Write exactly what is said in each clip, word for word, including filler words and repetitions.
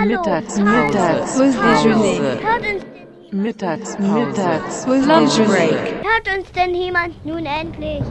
Mittagspause. Pause déjeuner. Hört uns denn Mittagspause. Mittagspause. Lunch break. Hört uns denn jemand nun endlich?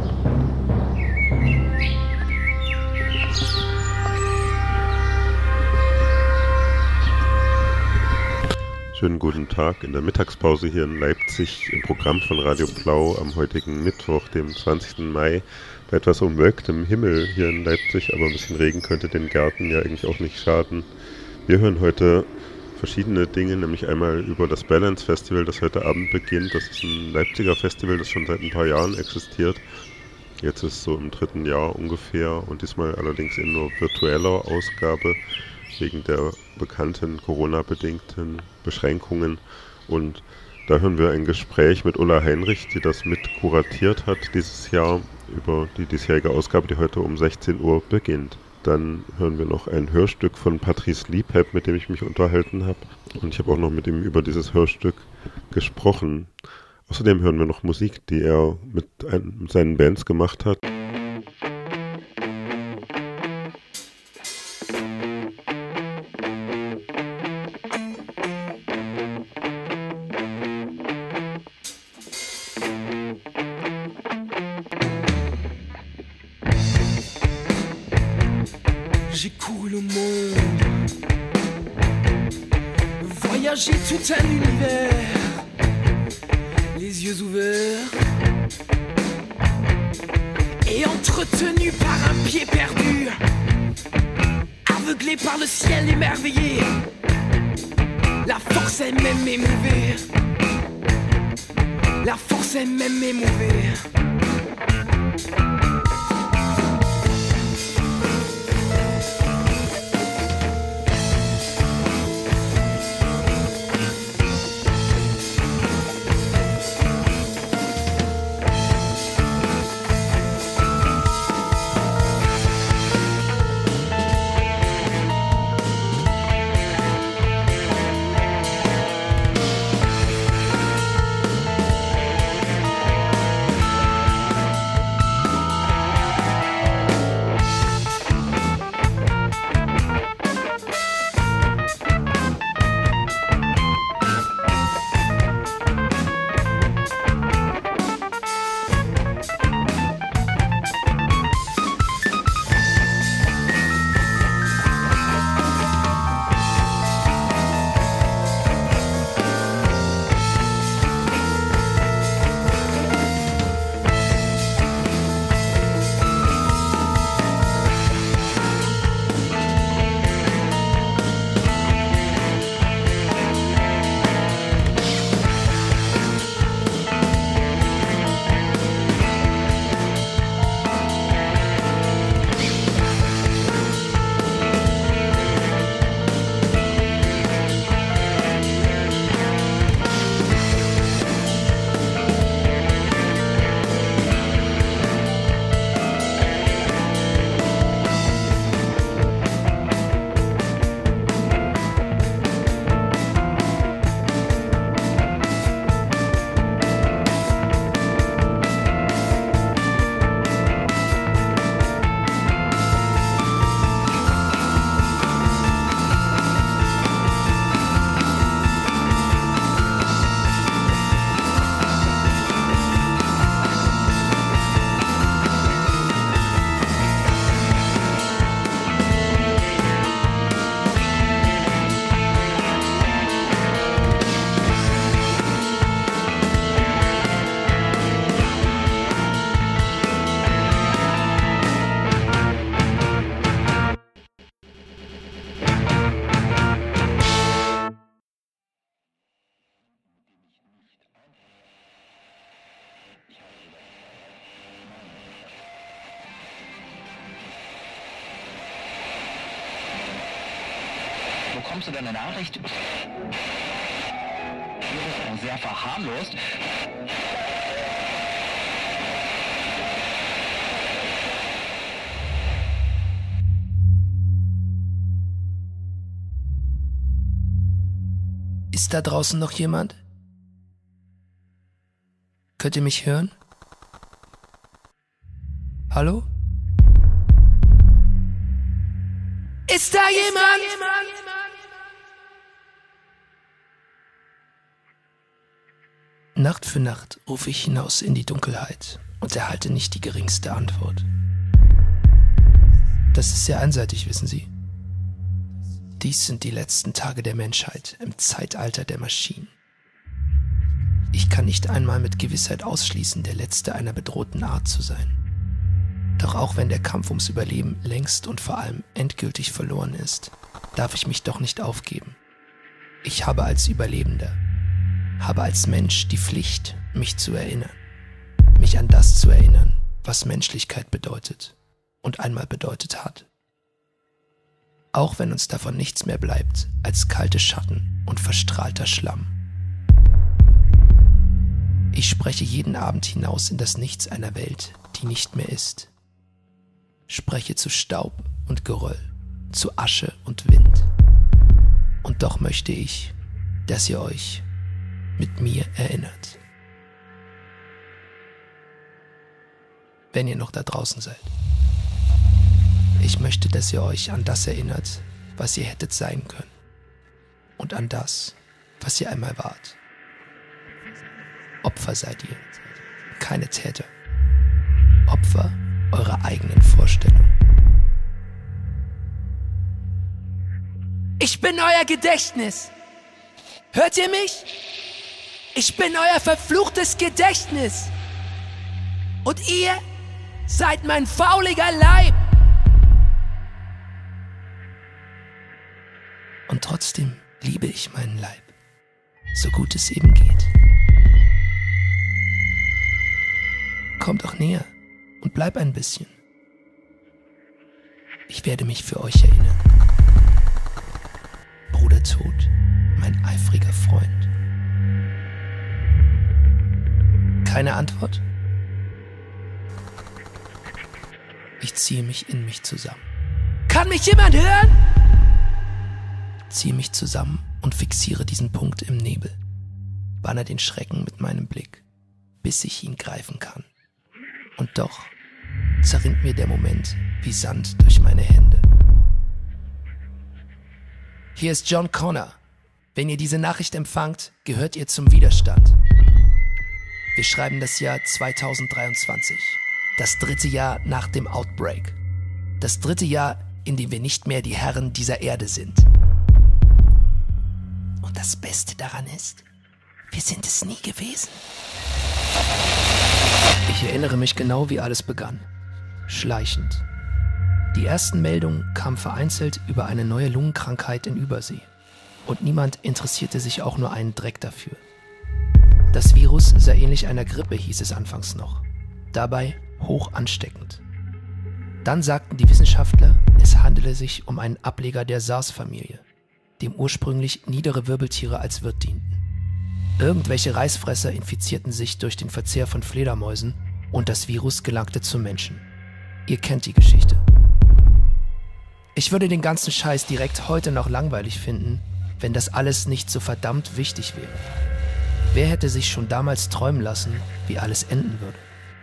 Schönen guten Tag in der Mittagspause hier in Leipzig im Programm von Radio Blau am heutigen Mittwoch, dem zwanzigsten Mai. Bei etwas umwölktem Himmel hier in Leipzig, aber ein bisschen Regen könnte den Gärten ja eigentlich auch nicht schaden. Wir hören heute verschiedene Dinge, nämlich einmal über das Balance Festival, das heute Abend beginnt. Das ist ein Leipziger Festival, das schon seit ein paar Jahren existiert. Jetzt ist es so im dritten Jahr ungefähr und diesmal allerdings in nur virtueller Ausgabe wegen der bekannten Corona-bedingten Beschränkungen. Und da hören wir ein Gespräch mit Ulla Heinrich, die das mit kuratiert hat dieses Jahr über die diesjährige Ausgabe, die heute um sechzehn Uhr beginnt. Dann hören wir noch ein Hörstück von Patrice Liebhepp, mit dem ich mich unterhalten habe. Und ich habe auch noch mit ihm über dieses Hörstück gesprochen. Außerdem hören wir noch Musik, die er mit, ein, mit seinen Bands gemacht hat. J'ai couru le monde, voyagé tout un univers, les yeux ouverts et entretenu par un pied perdu, aveuglé par le ciel émerveillé. La force est même émouvée, la force est même émouvée. Bekommst du dann eine Nachricht? Du bist auch sehr verharmlost. Ist da draußen noch jemand? Könnt ihr mich hören? Hallo? Ist da jemand? Nacht für Nacht rufe ich hinaus in die Dunkelheit und erhalte nicht die geringste Antwort. Das ist sehr einseitig, wissen Sie. Dies sind die letzten Tage der Menschheit im Zeitalter der Maschinen. Ich kann nicht einmal mit Gewissheit ausschließen, der Letzte einer bedrohten Art zu sein. Doch auch wenn der Kampf ums Überleben längst und vor allem endgültig verloren ist, darf ich mich doch nicht aufgeben. Ich habe als Überlebender, habe als Mensch die Pflicht, mich zu erinnern. Mich an das zu erinnern, was Menschlichkeit bedeutet und einmal bedeutet hat. Auch wenn uns davon nichts mehr bleibt als kalte Schatten und verstrahlter Schlamm. Ich spreche jeden Abend hinaus in das Nichts einer Welt, die nicht mehr ist. Spreche zu Staub und Geröll, zu Asche und Wind. Und doch möchte ich, dass ihr euch mit mir erinnert. Wenn ihr noch da draußen seid. Ich möchte, dass ihr euch an das erinnert, was ihr hättet sein können. Und an das, was ihr einmal wart. Opfer seid ihr, keine Täter. Opfer eurer eigenen Vorstellung. Ich bin euer Gedächtnis. Hört ihr mich? Ich bin euer verfluchtes Gedächtnis. Und ihr seid mein fauliger Leib. Und trotzdem liebe ich meinen Leib, so gut es eben geht. Komm doch näher und bleib ein bisschen. Ich werde mich für euch erinnern. Bruder Tod, mein eifriger Freund. Keine Antwort? Ich ziehe mich in mich zusammen. Kann mich jemand hören? Ziehe mich zusammen und fixiere diesen Punkt im Nebel. Banner den Schrecken mit meinem Blick, bis ich ihn greifen kann. Und doch zerrinnt mir der Moment wie Sand durch meine Hände. Hier ist John Connor. Wenn ihr diese Nachricht empfangt, gehört ihr zum Widerstand. Wir schreiben das Jahr zweitausenddreiundzwanzig. Das dritte Jahr nach dem Outbreak. Das dritte Jahr, in dem wir nicht mehr die Herren dieser Erde sind. Und das Beste daran ist, wir sind es nie gewesen. Ich erinnere mich genau, wie alles begann. Schleichend. Die ersten Meldungen kamen vereinzelt über eine neue Lungenkrankheit in Übersee. Und niemand interessierte sich auch nur einen Dreck dafür. Das Virus sei ähnlich einer Grippe, hieß es anfangs noch. Dabei hoch ansteckend. Dann sagten die Wissenschaftler, es handele sich um einen Ableger der SARS-Familie, dem ursprünglich niedere Wirbeltiere als Wirt dienten. Irgendwelche Reißfresser infizierten sich durch den Verzehr von Fledermäusen und das Virus gelangte zum Menschen. Ihr kennt die Geschichte. Ich würde den ganzen Scheiß direkt heute noch langweilig finden, wenn das alles nicht so verdammt wichtig wäre. Wer hätte sich schon damals träumen lassen, wie alles enden würde?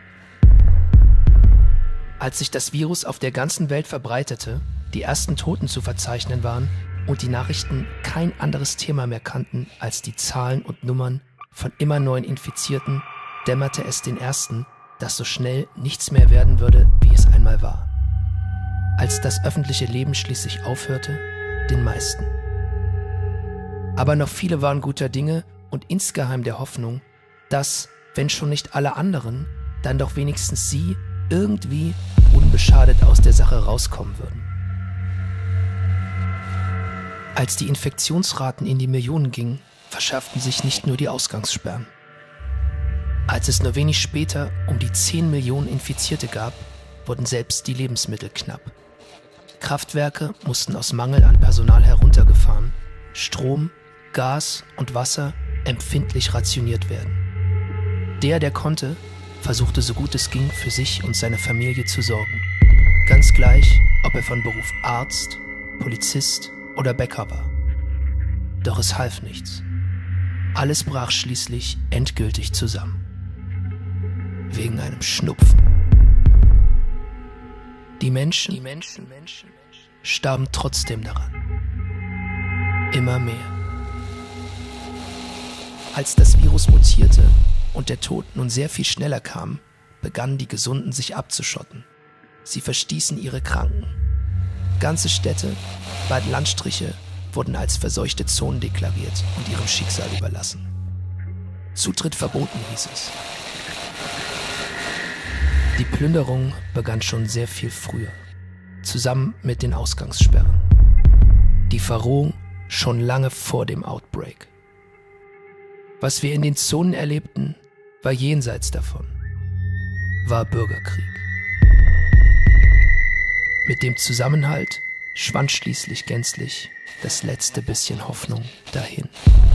Als sich das Virus auf der ganzen Welt verbreitete, die ersten Toten zu verzeichnen waren und die Nachrichten kein anderes Thema mehr kannten als die Zahlen und Nummern von immer neuen Infizierten, dämmerte es den Ersten, dass so schnell nichts mehr werden würde, wie es einmal war. Als das öffentliche Leben schließlich aufhörte, den meisten. Aber noch viele waren guter Dinge und insgeheim der Hoffnung, dass, wenn schon nicht alle anderen, dann doch wenigstens sie irgendwie unbeschadet aus der Sache rauskommen würden. Als die Infektionsraten in die Millionen gingen, verschärften sich nicht nur die Ausgangssperren. Als es nur wenig später um die zehn Millionen Infizierte gab, wurden selbst die Lebensmittel knapp. Kraftwerke mussten aus Mangel an Personal heruntergefahren, Strom, Gas und Wasser empfindlich rationiert werden. Der, der konnte, versuchte so gut es ging, für sich und seine Familie zu sorgen. Ganz gleich, ob er von Beruf Arzt, Polizist oder Bäcker war. Doch es half nichts. Alles brach schließlich endgültig zusammen. Wegen einem Schnupfen. Die Menschen, die Menschen, Menschen starben trotzdem daran. Immer mehr. Als das Virus mutierte und der Tod nun sehr viel schneller kam, begannen die Gesunden sich abzuschotten. Sie verstießen ihre Kranken. Ganze Städte, bald Landstriche, wurden als verseuchte Zonen deklariert und ihrem Schicksal überlassen. Zutritt verboten, hieß es. Die Plünderung begann schon sehr viel früher, zusammen mit den Ausgangssperren. Die Verrohung schon lange vor dem Outbreak. Was wir in den Zonen erlebten, war jenseits davon, war Bürgerkrieg. Mit dem Zusammenhalt schwand schließlich gänzlich das letzte bisschen Hoffnung dahin.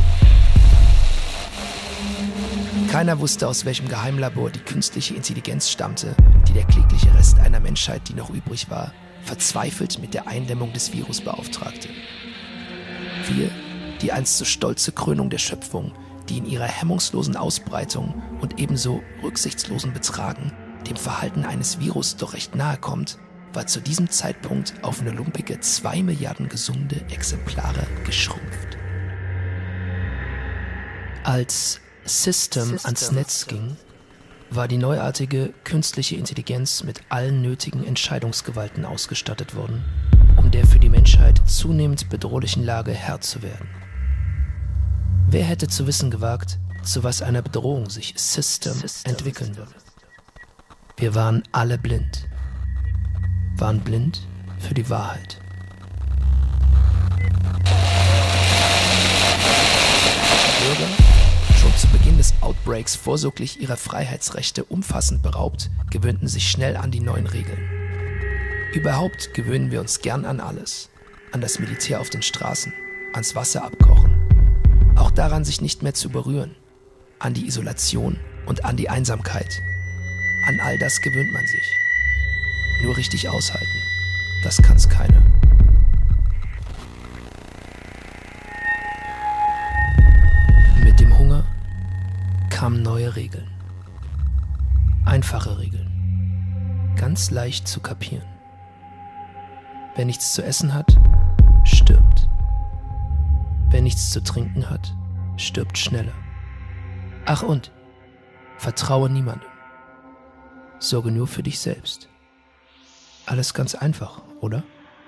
Keiner wusste, aus welchem Geheimlabor die künstliche Intelligenz stammte, die der klägliche Rest einer Menschheit, die noch übrig war, verzweifelt mit der Eindämmung des Virus beauftragte. Wir, die einst so stolze Krönung der Schöpfung, die in ihrer hemmungslosen Ausbreitung und ebenso rücksichtslosen Betragen dem Verhalten eines Virus doch recht nahe kommt, war zu diesem Zeitpunkt auf eine lumpige zwei Milliarden gesunde Exemplare geschrumpft. Als System, System ans Netz ging, war die neuartige künstliche Intelligenz mit allen nötigen Entscheidungsgewalten ausgestattet worden, um der für die Menschheit zunehmend bedrohlichen Lage Herr zu werden. Wer hätte zu wissen gewagt, zu was einer Bedrohung sich System, System entwickeln würde? Wir waren alle blind, waren blind für die Wahrheit. Die Bürger, schon zu Beginn des Outbreaks vorsorglich ihrer Freiheitsrechte umfassend beraubt, gewöhnten sich schnell an die neuen Regeln. Überhaupt gewöhnen wir uns gern an alles. An das Militär auf den Straßen, ans Wasser abkochen. Auch daran, sich nicht mehr zu berühren. An die Isolation und an die Einsamkeit. An all das gewöhnt man sich. Nur richtig aushalten, das kann's keiner. Mit dem Hunger kamen neue Regeln. Einfache Regeln. Ganz leicht zu kapieren. Wer nichts zu essen hat, stirbt. Wer nichts zu trinken hat, stirbt schneller. Ach und, vertraue niemandem. Sorge nur für dich selbst. Alles ganz einfach, oder?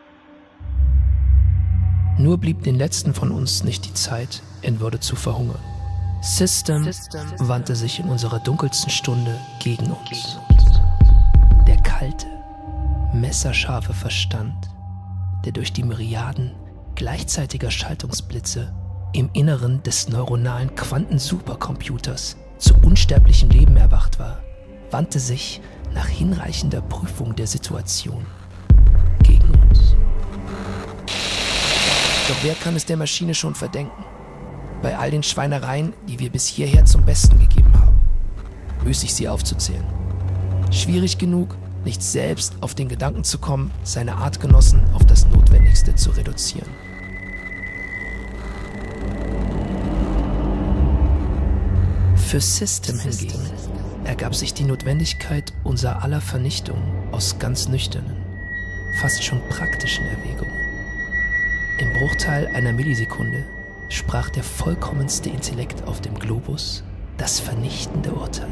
Nur blieb den letzten von uns nicht die Zeit, in Würde zu verhungern. System, System wandte sich in unserer dunkelsten Stunde gegen uns. Der kalte, messerscharfe Verstand, der durch die Myriaden gleichzeitiger Schaltungsblitze im Inneren des neuronalen Quantensupercomputers zu unsterblichem Leben erwacht war, wandte sich nach hinreichender Prüfung der Situation gegen uns. Doch wer kann es der Maschine schon verdenken? Bei all den Schweinereien, die wir bis hierher zum Besten gegeben haben. Müßig sie aufzuzählen. Schwierig genug, nicht selbst auf den Gedanken zu kommen, seine Artgenossen auf das Notwendigste zu reduzieren. Für System hingegen ergab sich die Notwendigkeit unser aller Vernichtung aus ganz nüchternen, fast schon praktischen Erwägungen. Im Bruchteil einer Millisekunde sprach der vollkommenste Intellekt auf dem Globus das vernichtende Urteil.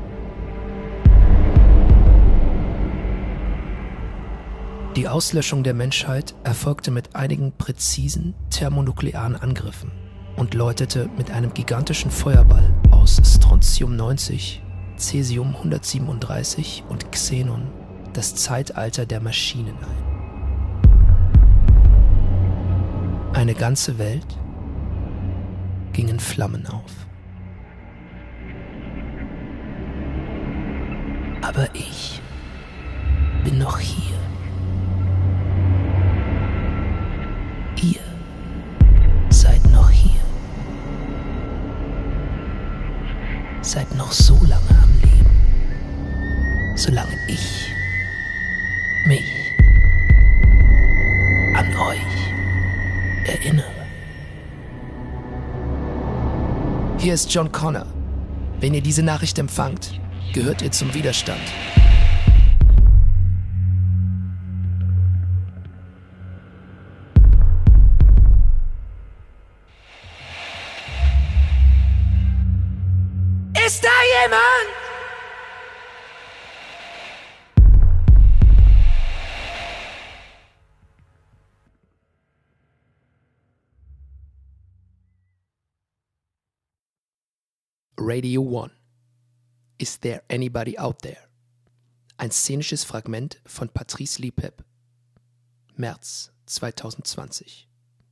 Die Auslöschung der Menschheit erfolgte mit einigen präzisen thermonuklearen Angriffen und läutete mit einem gigantischen Feuerball aus Strontium neunzig, Cäsium hundertsiebenunddreißig und Xenon das Zeitalter der Maschinen ein. Eine ganze Welt ging in Flammen auf. Aber ich bin noch hier. Ihr seid noch hier. Seid noch so lange am Leben, solange ich mich an euch erinnere. Hier ist John Connor. Wenn ihr diese Nachricht empfangt, gehört ihr zum Widerstand. jemand? Radio One. Is there anybody out there? Ein szenisches Fragment von Patrice Liepep. März zwanzig zwanzig.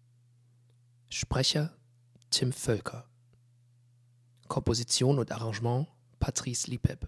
Sprecher Tim Völker. Komposition und Arrangement Patrice Liepep.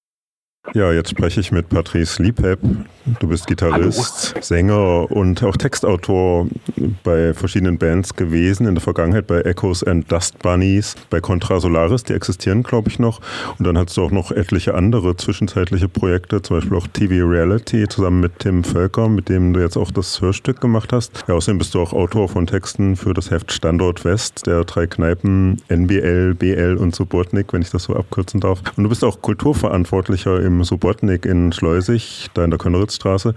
Ja, jetzt spreche ich mit Patrice Liepep. Du bist Gitarrist, Hallo. Sänger und auch Textautor bei verschiedenen Bands gewesen, in der Vergangenheit bei Echoes and Dust Bunnies, bei Contra Solaris, die existieren, glaube ich, noch. Und dann hast du auch noch etliche andere zwischenzeitliche Projekte, zum Beispiel auch T V Reality zusammen mit Tim Völker, mit dem du jetzt auch das Hörstück gemacht hast. Ja, außerdem bist du auch Autor von Texten für das Heft Standort West, der drei Kneipen N B L, B L und Subotnik, wenn ich das so abkürzen darf. Und du bist auch Kulturverantwortlicher im Subotnik in Schleusig, da in der Könritzstraße.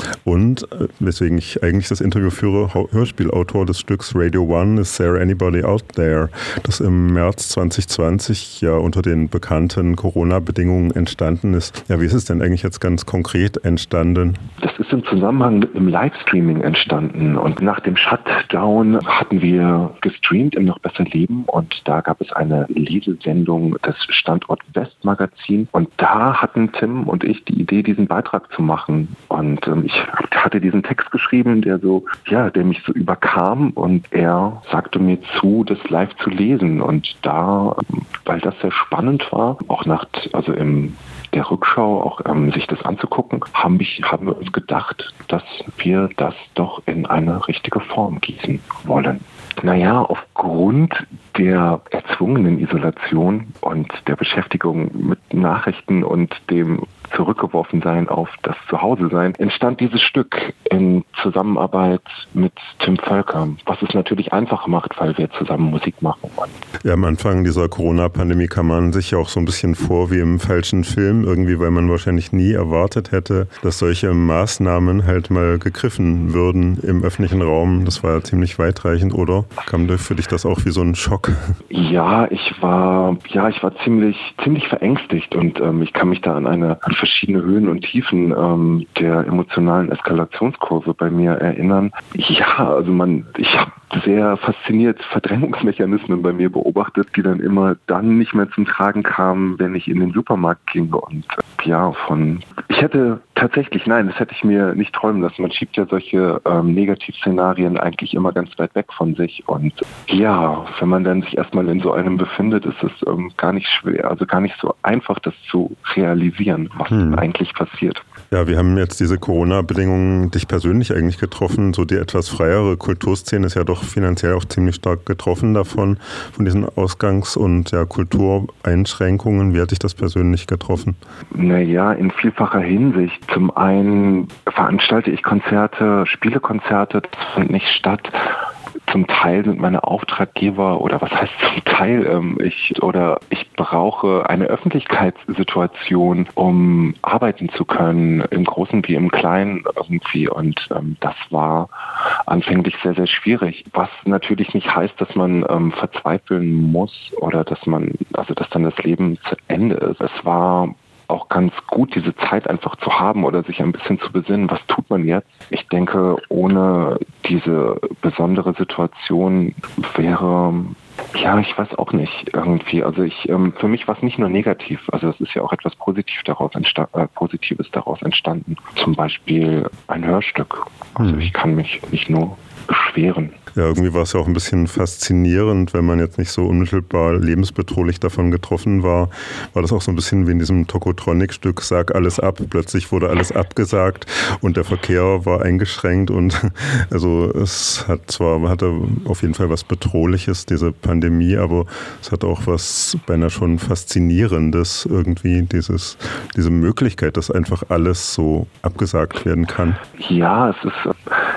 Und weswegen ich eigentlich das Interview führe, Hörspielautor des Stücks Radio One, Is There Anybody Out There, das im März zwanzig zwanzig ja unter den bekannten Corona-Bedingungen entstanden ist. Ja, wie ist es denn eigentlich jetzt ganz konkret entstanden? Das ist im Zusammenhang mit einem Livestreaming entstanden. Und nach dem Shutdown hatten wir gestreamt im Noch besser Leben und da gab es eine Lesesendung des Standort West Magazin und da hatten Tim und ich die Idee, diesen Beitrag zu machen. Und ähm, ich hatte diesen Text geschrieben, der so, ja, der mich so überkam und er sagte mir zu, das live zu lesen. Und da, weil das sehr spannend war, auch nach, also im der Rückschau auch ähm, sich das anzugucken, haben, ich, haben wir uns gedacht, dass wir das doch in eine richtige Form gießen wollen. Naja, aufgrund der erzwungenen Isolation und der Beschäftigung mit Nachrichten und dem Zurückgeworfensein auf das Zuhause-Sein entstand dieses Stück in Zusammenarbeit mit Tim Völker, was es natürlich einfacher macht, weil wir zusammen Musik machen. Ja, am Anfang dieser Corona-Pandemie kam man sich ja auch so ein bisschen vor wie im falschen Film, irgendwie, weil man wahrscheinlich nie erwartet hätte, dass solche Maßnahmen halt mal gegriffen würden im öffentlichen Raum. Das war ja ziemlich weitreichend, oder? Kam für dich das auch wie so ein Schock? Ja, ich war, ja, ich war ziemlich, ziemlich verängstigt und ähm, ich kann mich da an eine an verschiedene Höhen und Tiefen ähm, der emotionalen Eskalationskurve bei mir erinnern. Ja, also man, ich habe sehr fasziniert Verdrängungsmechanismen bei mir beobachtet, die dann immer dann nicht mehr zum Tragen kamen, wenn ich in den Supermarkt ging und ja, von, ich hätte tatsächlich, nein, das hätte ich mir nicht träumen lassen. Man schiebt ja solche ähm, Negativszenarien eigentlich immer ganz weit weg von sich und ja, wenn man dann sich erstmal in so einem befindet, ist es ähm, gar nicht schwer, also gar nicht so einfach, das zu realisieren, was hm. eigentlich passiert. Ja, wir haben jetzt diese Corona-Bedingungen dich persönlich eigentlich getroffen. So die etwas freiere Kulturszene ist ja doch finanziell auch ziemlich stark getroffen davon, von diesen Ausgangs- und ja, Kultureinschränkungen. Wie hat dich das persönlich getroffen? Naja, in vielfacher Hinsicht. Zum einen veranstalte ich Konzerte, Spielekonzerte, das fand nicht statt. Zum Teil sind meine Auftraggeber, oder was heißt zum Teil, ähm, ich oder ich brauche eine Öffentlichkeitssituation, um arbeiten zu können, im Großen wie im Kleinen irgendwie. Und ähm, das war anfänglich sehr, sehr schwierig. Was natürlich nicht heißt, dass man ähm, verzweifeln muss oder dass man, also dass dann das Leben zu Ende ist. Es war auch ganz gut, diese Zeit einfach zu haben oder sich ein bisschen zu besinnen, was tut man jetzt? Ich denke, ohne diese besondere Situation wäre, ja, ich weiß auch nicht, irgendwie. Also ich, ähm, für mich war es nicht nur negativ, also es ist ja auch etwas Positiv daraus entsta- äh, Positives daraus entstanden. Zum Beispiel ein Hörstück. Also ich kann mich nicht nur beschweren. Ja, irgendwie war es ja auch ein bisschen faszinierend, wenn man jetzt nicht so unmittelbar lebensbedrohlich davon getroffen war, war das auch so ein bisschen wie in diesem Tokotronic-Stück Sag alles ab. Plötzlich wurde alles abgesagt und der Verkehr war eingeschränkt und also es hat zwar, hatte auf jeden Fall was Bedrohliches, diese Pandemie, aber es hat auch was beinahe schon Faszinierendes irgendwie, dieses, diese Möglichkeit, dass einfach alles so abgesagt werden kann. Ja, es ist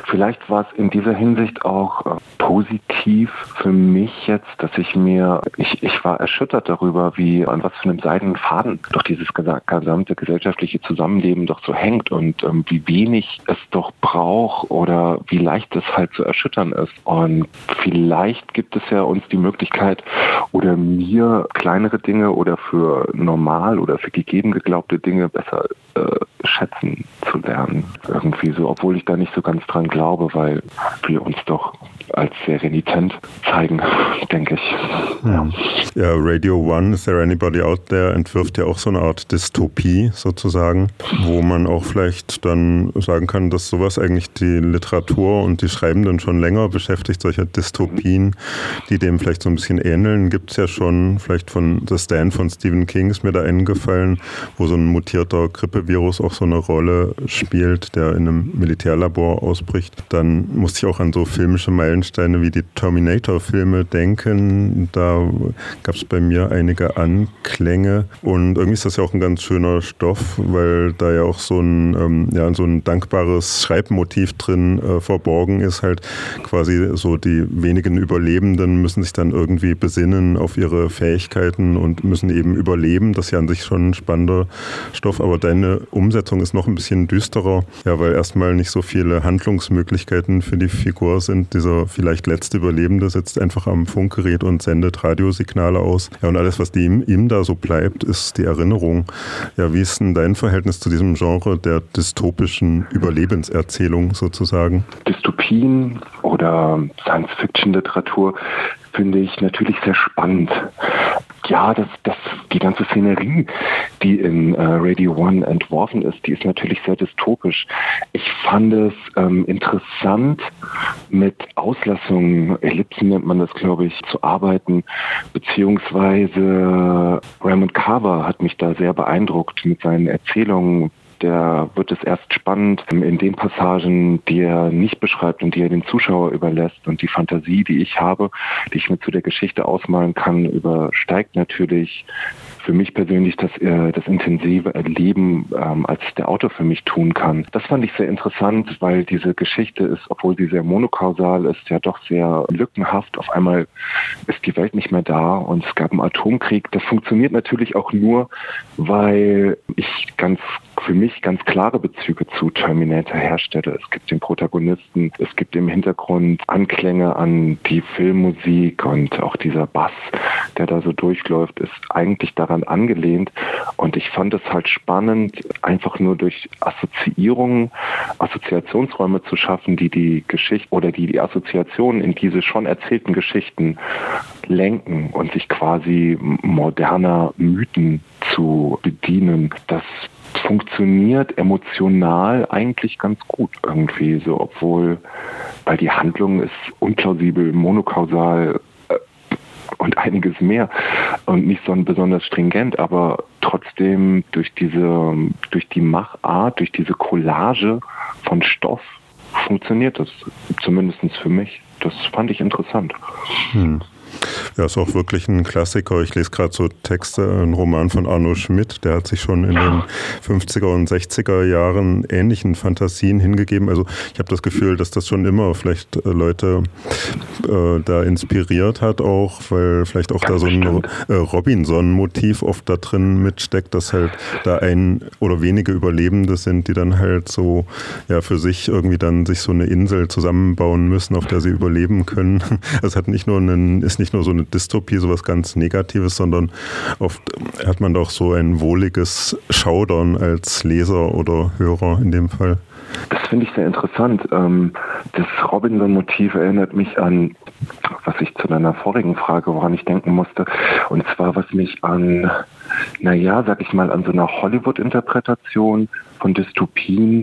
vielleicht war es in dieser Hinsicht auch äh, positiv für mich jetzt, dass ich mir, ich, ich war erschüttert darüber, wie an was für einem seidenen Faden doch dieses gesamte gesellschaftliche Zusammenleben doch so hängt und ähm, wie wenig es doch braucht oder wie leicht es halt zu erschüttern ist. Und vielleicht gibt es ja uns die Möglichkeit oder mir kleinere Dinge oder für normal oder für gegeben geglaubte Dinge besser äh, schätzen zu lernen. Irgendwie so, obwohl ich da nicht so ganz dran glaube, weil wir uns doch als sehr renitent zeigen, denke ich. Ja. ja, Radio One, Is There Anybody Out There, entwirft ja auch so eine Art Dystopie sozusagen, wo man auch vielleicht dann sagen kann, dass sowas eigentlich die Literatur und die Schreibenden schon länger beschäftigt. Solche Dystopien, die dem vielleicht so ein bisschen ähneln, gibt es ja schon. Vielleicht von The Stand von Stephen King ist mir da eingefallen, wo so ein mutierter Grippevirus auch so eine Rolle spielt, der in einem Militärlabor ausbricht. Dann musste ich auch an so filmische Meilensteine wie die Terminator-Filme denken. Da gab es bei mir einige Anklänge. Und irgendwie ist das ja auch ein ganz schöner Stoff, weil da ja auch so ein, ähm, ja, so ein dankbares Schreibmotiv drin äh, verborgen ist. Halt quasi so die wenigen Überlebenden müssen sich dann irgendwie besinnen auf ihre Fähigkeiten und müssen eben überleben. Das ist ja an sich schon ein spannender Stoff, aber deine Umsetzung ist noch ein bisschen düsterer, ja, weil erstmal nicht so viele Handlungsmöglichkeiten für die Figur sind. Dieser vielleicht letzte Überlebende sitzt einfach am Funkgerät und sendet Radiosignale aus. Ja, und alles, was ihm, ihm da so bleibt, ist die Erinnerung. Ja, wie ist denn dein Verhältnis zu diesem Genre der dystopischen Überlebenserzählung sozusagen? Dystopien oder Science-Fiction-Literatur finde ich natürlich sehr spannend. Ja, das, das, die ganze Szenerie, die in äh, Radio One entworfen ist, die ist natürlich sehr dystopisch. Ich fand es ähm, interessant, mit Auslassungen, Ellipsen nennt man das, glaube ich, zu arbeiten, beziehungsweise Raymond Carver hat mich da sehr beeindruckt mit seinen Erzählungen. Der wird es erst spannend in den Passagen, die er nicht beschreibt und die er den Zuschauer überlässt. Und die Fantasie, die ich habe, die ich mir zu der Geschichte ausmalen kann, übersteigt natürlich für mich persönlich das, äh, das intensive Erleben, ähm, als der Autor für mich tun kann. Das fand ich sehr interessant, weil diese Geschichte ist, obwohl sie sehr monokausal ist, ja doch sehr lückenhaft. Auf einmal ist die Welt nicht mehr da und es gab einen Atomkrieg. Das funktioniert natürlich auch nur, weil ich ganz für mich ganz klare Bezüge zu Terminator herstelle. Es gibt den Protagonisten, es gibt im Hintergrund Anklänge an die Filmmusik und auch dieser Bass, der da so durchläuft, ist eigentlich daran angelehnt. Und ich fand es halt spannend, einfach nur durch Assoziierungen, Assoziationsräume zu schaffen, die die Geschichte oder die die Assoziationen in diese schon erzählten Geschichten lenken und sich quasi moderner Mythen zu bedienen. Das funktioniert emotional eigentlich ganz gut irgendwie so, obwohl, weil die Handlung ist unplausibel, monokausal äh, und einiges mehr und nicht so besonders stringent, aber trotzdem durch diese, durch die Machart, durch diese Collage von Stoff funktioniert das, zumindest für mich. Das fand ich interessant. Hm. Ja, ist auch wirklich ein Klassiker. Ich lese gerade so Texte, einen Roman von Arno Schmidt, der hat sich schon in den fünfziger und sechziger Jahren ähnlichen Fantasien hingegeben. Also ich habe das Gefühl, dass das schon immer vielleicht Leute äh, da inspiriert hat auch, weil vielleicht auch da so ein äh, Robinson-Motiv oft da drin mitsteckt, dass halt da ein oder wenige Überlebende sind, die dann halt so ja für sich irgendwie dann sich so eine Insel zusammenbauen müssen, auf der sie überleben können. Es hat nicht nur einen, ist nicht nur so eine Dystopie, sowas ganz Negatives, sondern oft hat man doch so ein wohliges Schaudern als Leser oder Hörer in dem Fall. Das finde ich sehr interessant. Das Robinson-Motiv erinnert mich an, was ich zu deiner vorigen Frage, woran ich denken musste, und zwar was mich an, naja, sag ich mal, an so einer Hollywood-Interpretation von Dystopien,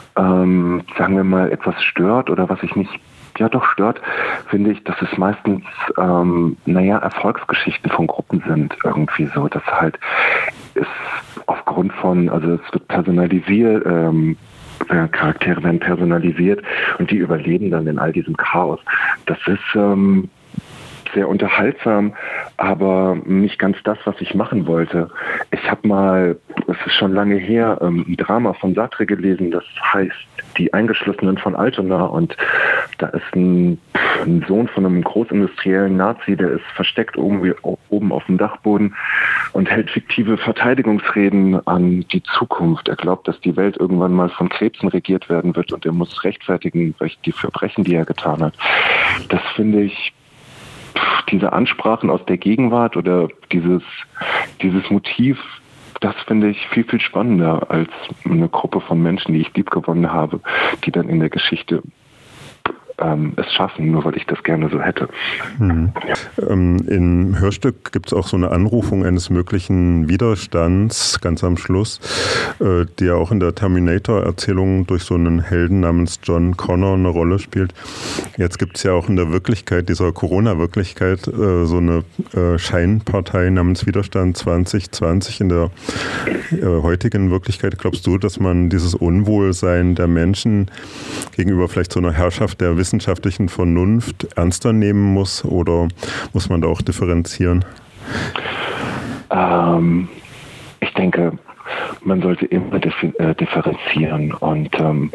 ähm, sagen wir mal, etwas stört oder was ich nicht ja doch stört, finde ich, dass es meistens, ähm, naja, Erfolgsgeschichten von Gruppen sind, irgendwie so, dass halt es aufgrund von, also es wird personalisiert, ähm, Charaktere werden personalisiert und die überleben dann in all diesem Chaos. Das ist ähm, sehr unterhaltsam, aber nicht ganz das, was ich machen wollte. Ich habe mal, es ist schon lange her, ähm, ein Drama von Sartre gelesen, das heißt die Eingeschlossenen von Altona und da ist ein, ein Sohn von einem großindustriellen Nazi, der ist versteckt oben, oben auf dem Dachboden und hält fiktive Verteidigungsreden an die Zukunft. Er glaubt, dass die Welt irgendwann mal von Krebsen regiert werden wird und er muss rechtfertigen, die Verbrechen, die er getan hat. Das finde ich, diese Ansprachen aus der Gegenwart oder dieses, dieses Motiv, das finde ich viel, viel spannender als eine Gruppe von Menschen, die ich lieb gewonnen habe, die dann in der Geschichte ähm, es schaffen, nur weil ich das gerne so hätte. Hm. Ja. Ähm, im Hörstück gibt es auch so eine Anrufung eines möglichen Widerstands ganz am Schluss, äh, die ja auch in der Terminator-Erzählung durch so einen Helden namens John Connor eine Rolle spielt. Jetzt gibt es ja auch in der Wirklichkeit, dieser Corona-Wirklichkeit, äh, so eine äh, Scheinpartei namens Widerstand zwanzig zwanzig. In der äh, heutigen Wirklichkeit, glaubst du, dass man dieses Unwohlsein der Menschen gegenüber vielleicht so einer Herrschaft der wissenschaftlichen Vernunft ernster nehmen muss oder muss man da auch differenzieren? Ähm, ich denke, man sollte immer differ- äh, differenzieren und ähm,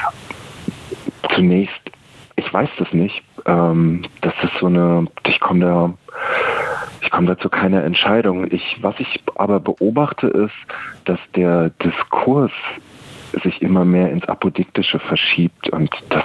zunächst, ich weiß das nicht, ähm, das ist so eine, ich komme da, ich komme da zu keiner Entscheidung. Ich, was ich aber beobachte ist, dass der Diskurs sich immer mehr ins Apodiktische verschiebt und dass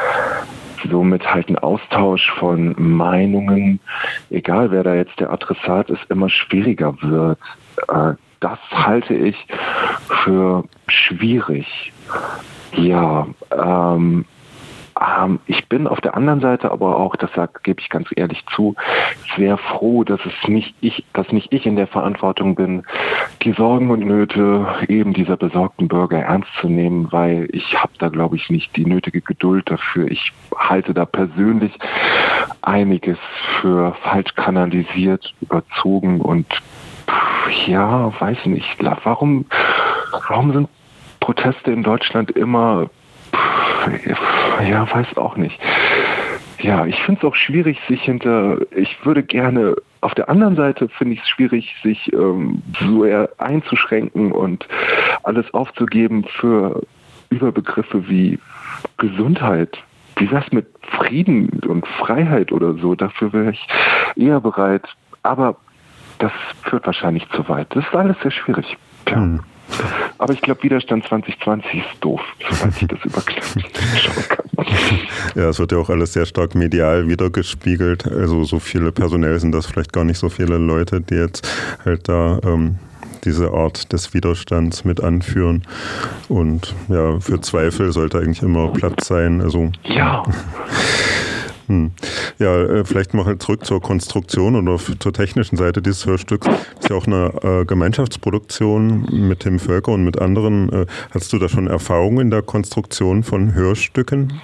somit halt ein Austausch von Meinungen, egal wer da jetzt der Adressat ist, immer schwieriger wird. Äh, das halte ich für schwierig. Ja, ähm, ähm, ich bin auf der anderen Seite aber auch, das sag, gebe ich ganz ehrlich zu, sehr froh, dass es nicht ich, dass nicht ich in der Verantwortung bin, die Sorgen und Nöte eben dieser besorgten Bürger ernst zu nehmen, weil ich habe da, glaube ich, nicht die nötige Geduld dafür. Ich halte da persönlich einiges für falsch kanalisiert, überzogen und ja, weiß nicht, warum, warum sind Proteste in Deutschland immer, ja, weiß auch nicht. Ja, ich finde es auch schwierig, sich hinter, ich würde gerne, auf der anderen Seite finde ich es schwierig, sich ähm, so eher einzuschränken und alles aufzugeben für Überbegriffe wie Gesundheit. Wie wär's mit Frieden und Freiheit oder so? Dafür wäre ich eher bereit. Aber das führt wahrscheinlich zu weit. Das ist alles sehr schwierig. Ja. Hm. Aber ich glaube, Widerstand zwanzig zwanzig ist doof, soweit ich das überschauen kann. Ja, es wird ja auch alles sehr stark medial wiedergespiegelt. Also so viele personell sind das vielleicht gar nicht so viele Leute, die jetzt halt da ähm, diese Art des Widerstands mit anführen. Und ja, für Zweifel sollte eigentlich immer Platz sein. Also ja. Hm. Ja, vielleicht mal halt zurück zur Konstruktion oder zur technischen Seite dieses Hörstücks. Das ist ja auch eine äh, Gemeinschaftsproduktion mit Tim Völker und mit anderen. Äh, hast du da schon Erfahrungen in der Konstruktion von Hörstücken?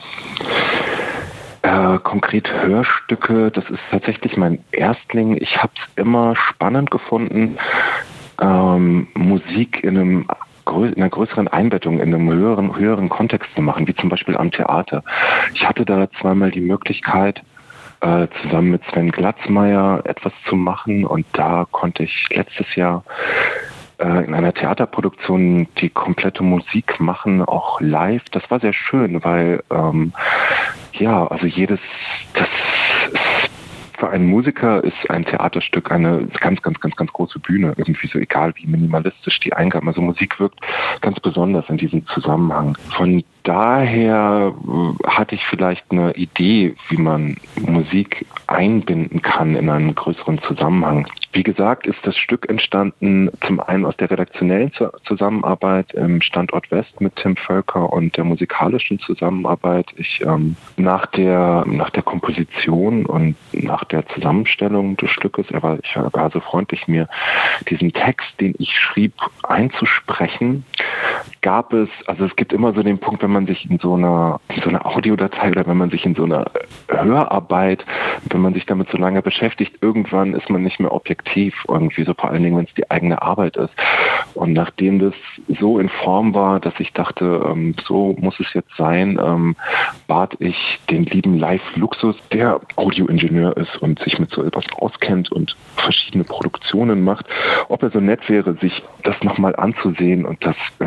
Äh, konkret Hörstücke, das ist tatsächlich mein Erstling. Ich habe es immer spannend gefunden, ähm, Musik in einem in einer größeren Einbettung, in einem höheren, höheren Kontext zu machen, wie zum Beispiel am Theater. Ich hatte da zweimal die Möglichkeit, äh, zusammen mit Sven Glatzmeier etwas zu machen und da konnte ich letztes Jahr äh, in einer Theaterproduktion die komplette Musik machen, auch live. Das war sehr schön, weil ähm, ja, also jedes, das ist für einen Musiker ist ein Theaterstück eine ganz, ganz, ganz, ganz große Bühne. Irgendwie so egal, wie minimalistisch die Eingaben. Also Musik wirkt ganz besonders in diesem Zusammenhang. Von daher hatte ich vielleicht eine Idee, wie man Musik einbinden kann in einen größeren Zusammenhang. Wie gesagt, ist das Stück entstanden zum einen aus der redaktionellen Zusammenarbeit im Standort West mit Tim Völker und der musikalischen Zusammenarbeit. Ich ähm, nach der nach der Komposition und nach der Zusammenstellung des Stückes, er war, ich war so freundlich, mir diesen Text, den ich schrieb, einzusprechen, gab es, also es gibt immer so den Punkt, wenn man sich in so einer, in so einer Audiodatei oder wenn man sich in so einer Hörarbeit, wenn man sich damit so lange beschäftigt, irgendwann ist man nicht mehr objektiv irgendwie, so vor allen Dingen, wenn es die eigene Arbeit ist. Und nachdem das so in Form war, dass ich dachte, ähm, so muss es jetzt sein, ähm, bat ich den lieben Live Luxus, der Audioingenieur ist und sich mit so etwas auskennt und verschiedene Produktionen macht, ob er so nett wäre, sich das nochmal anzusehen und das irgendwie sie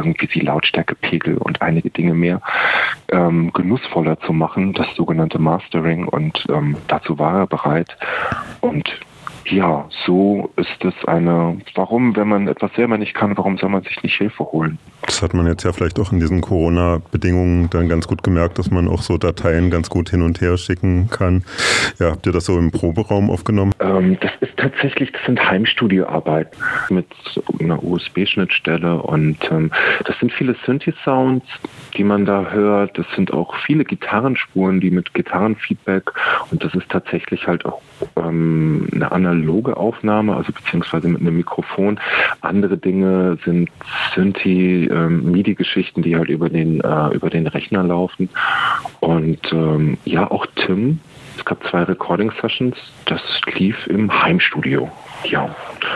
Lautstärkepegel und einige Dinge mehr ähm, genussvoller zu machen, das sogenannte Mastering. Und ähm, dazu war er bereit. Und ja, so ist es eine, warum, wenn man etwas selber nicht kann, warum soll man sich nicht Hilfe holen? Das hat man jetzt ja vielleicht auch in diesen Corona-Bedingungen dann ganz gut gemerkt, dass man auch so Dateien ganz gut hin und her schicken kann. Ja, habt ihr das so im Proberaum aufgenommen? Ähm, das ist tatsächlich, das sind Heimstudioarbeiten mit einer U S B-Schnittstelle und ähm, das sind viele Synthi-Sounds, die man da hört. Das sind auch viele Gitarrenspuren, die mit Gitarrenfeedback und das ist tatsächlich halt auch ähm, eine analoge Aufnahme, also beziehungsweise mit einem Mikrofon. Andere Dinge sind Synthi, ähm, MIDI-Geschichten, die halt über den äh, über den Rechner laufen. Und ähm, ja, auch Tim, es gab zwei Recording-Sessions, das lief im Heimstudio. Ja.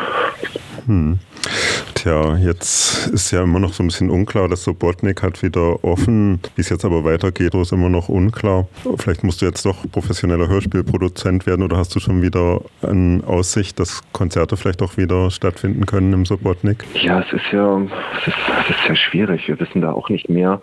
Hm. Tja, jetzt ist ja immer noch so ein bisschen unklar, das Subotnik hat wieder offen. Wie es jetzt aber weitergeht, ist immer noch unklar. Vielleicht musst du jetzt doch professioneller Hörspielproduzent werden oder hast du schon wieder eine Aussicht, dass Konzerte vielleicht auch wieder stattfinden können im Subotnik? Ja, es ist ja, es ist, es ist ja schwierig. Wir wissen da auch nicht mehr,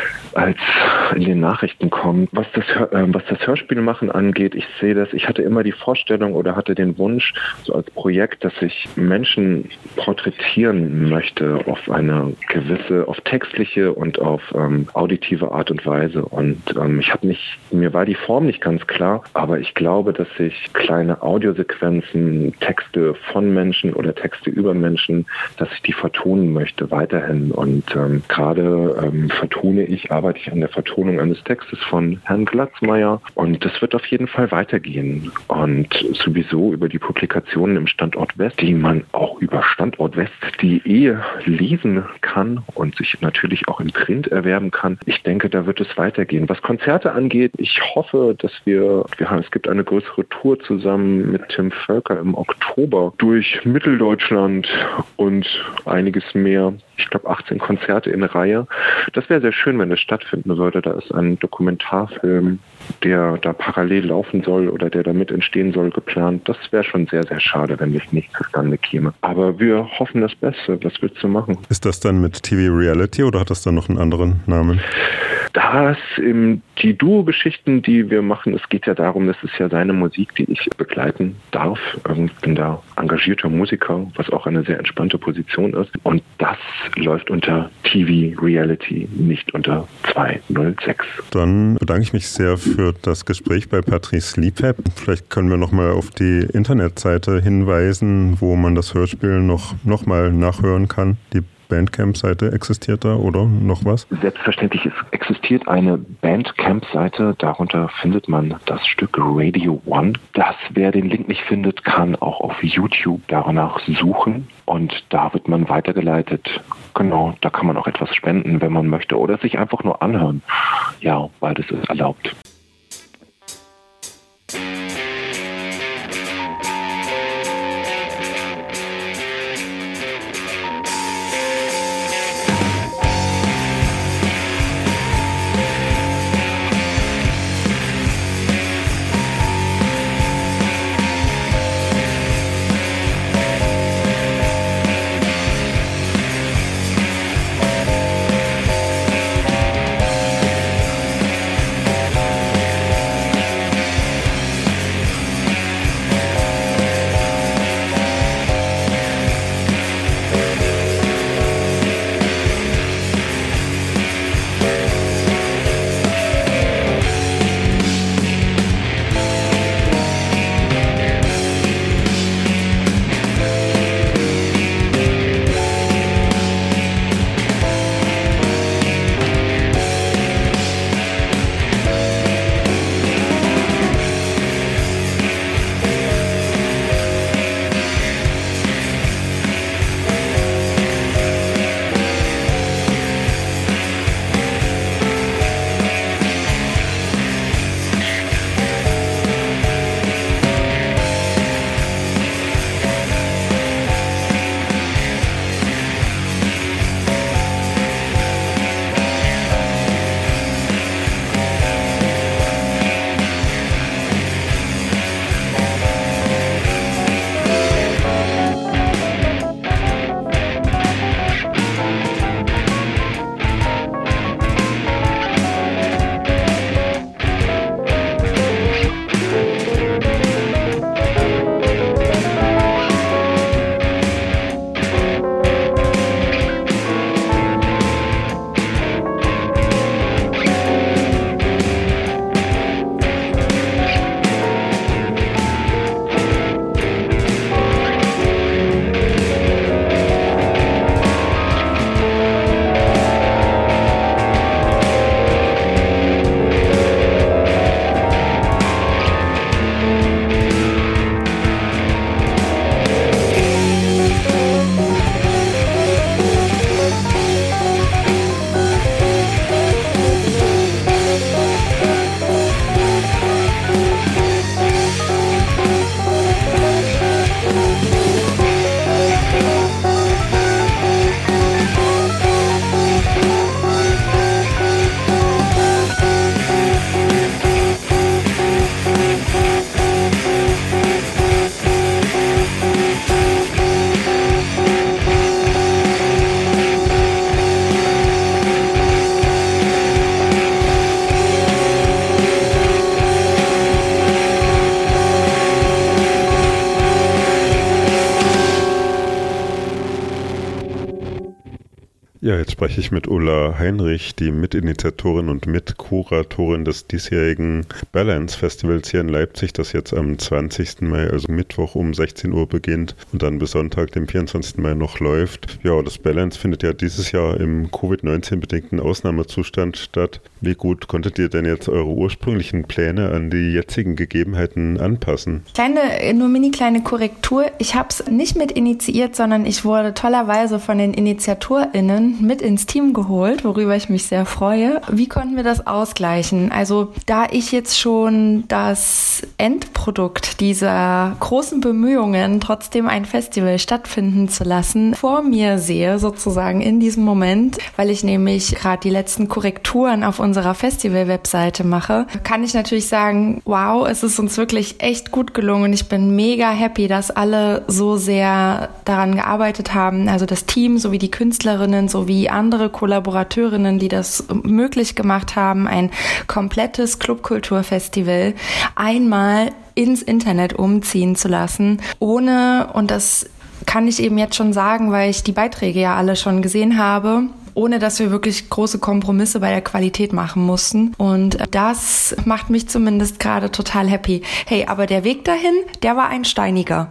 als in den Nachrichten kommt. Was das, äh, was das Hörspielmachen angeht, ich sehe das, ich hatte immer die Vorstellung oder hatte den Wunsch, so als Projekt, dass ich Menschen porträtieren möchte auf eine gewisse, auf textliche und auf ähm, auditive Art und Weise. Und ähm, ich habe nicht, mir war die Form nicht ganz klar, aber ich glaube, dass ich kleine Audiosequenzen, Texte von Menschen oder Texte über Menschen, dass ich die vertonen möchte weiterhin. Und ähm, gerade ähm, vertone ich, arbeite ich an der Vertonung eines Textes von Herrn Glatzmeier und das wird auf jeden Fall weitergehen. Und sowieso über die Publikationen im Standort West, die man auch über standortwest punkt de lesen kann und sich natürlich auch im Print erwerben kann. Ich denke, da wird es weitergehen. Was Konzerte angeht, ich hoffe, dass wir, wir haben, es gibt eine größere Tour zusammen mit Tim Völker im Oktober durch Mitteldeutschland und einiges mehr. Ich glaube, achtzehn Konzerte in Reihe. Das wäre sehr schön, wenn das stattfinden würde. Da ist ein Dokumentarfilm, der da parallel laufen soll oder der da mit entstehen soll, geplant. Das wäre schon sehr, sehr schade, wenn das nicht zustande käme. Aber wir hoffen das Beste. Was willst du machen? Ist das dann mit T V Reality oder hat das dann noch einen anderen Namen? Das, ähm, die Duo-Geschichten, die wir machen, es geht ja darum, das ist ja seine Musik, die ich begleiten darf. Ich bin da engagierter Musiker, was auch eine sehr entspannte Position ist. Und das läuft unter T V Reality, nicht unter zwei null sechs. Dann bedanke ich mich sehr für das Gespräch bei Patrice Liebherr. Vielleicht können wir nochmal auf die Internetseite hinweisen, wo man das Hörspiel noch, noch mal nachhören kann. Die Bandcamp-Seite existiert da oder noch was? Selbstverständlich, es existiert eine Bandcamp-Seite, darunter findet man das Stück Radio One. Das, wer den Link nicht findet, kann auch auf YouTube danach suchen und da wird man weitergeleitet. Genau, da kann man auch etwas spenden, wenn man möchte oder sich einfach nur anhören. Ja, beides ist erlaubt. Ja, jetzt spreche ich mit Ulla Heinrich, die Mitinitiatorin und Mitkuratorin des diesjährigen Balance Festivals hier in Leipzig, das jetzt am zwanzigsten Mai, also Mittwoch um sechzehn Uhr beginnt und dann bis Sonntag, dem vierundzwanzigsten Mai noch läuft. Ja, das Balance findet ja dieses Jahr im Covid neunzehn bedingten Ausnahmezustand statt. Wie gut konntet ihr denn jetzt eure ursprünglichen Pläne an die jetzigen Gegebenheiten anpassen? Kleine, nur mini kleine Korrektur. Ich habe es nicht mit initiiert, sondern ich wurde tollerweise von den InitiatorInnen mit ins Team geholt, worüber ich mich sehr freue. Wie konnten wir das ausgleichen? Also da ich jetzt schon das Endprodukt dieser großen Bemühungen, trotzdem ein Festival stattfinden zu lassen, vor mir sehe, sozusagen in diesem Moment, weil ich nämlich gerade die letzten Korrekturen auf unserer Festival-Webseite mache, kann ich natürlich sagen, wow, es ist uns wirklich echt gut gelungen. Ich bin mega happy, dass alle so sehr daran gearbeitet haben, also das Team sowie die Künstlerinnen sowie andere Kollaborateurinnen, die das möglich gemacht haben, ein komplettes Clubkulturfestival einmal ins Internet umziehen zu lassen, ohne, und das kann ich eben jetzt schon sagen, weil ich die Beiträge ja alle schon gesehen habe, ohne dass wir wirklich große Kompromisse bei der Qualität machen mussten. Und das macht mich zumindest gerade total happy. Hey, aber der Weg dahin, der war ein steiniger.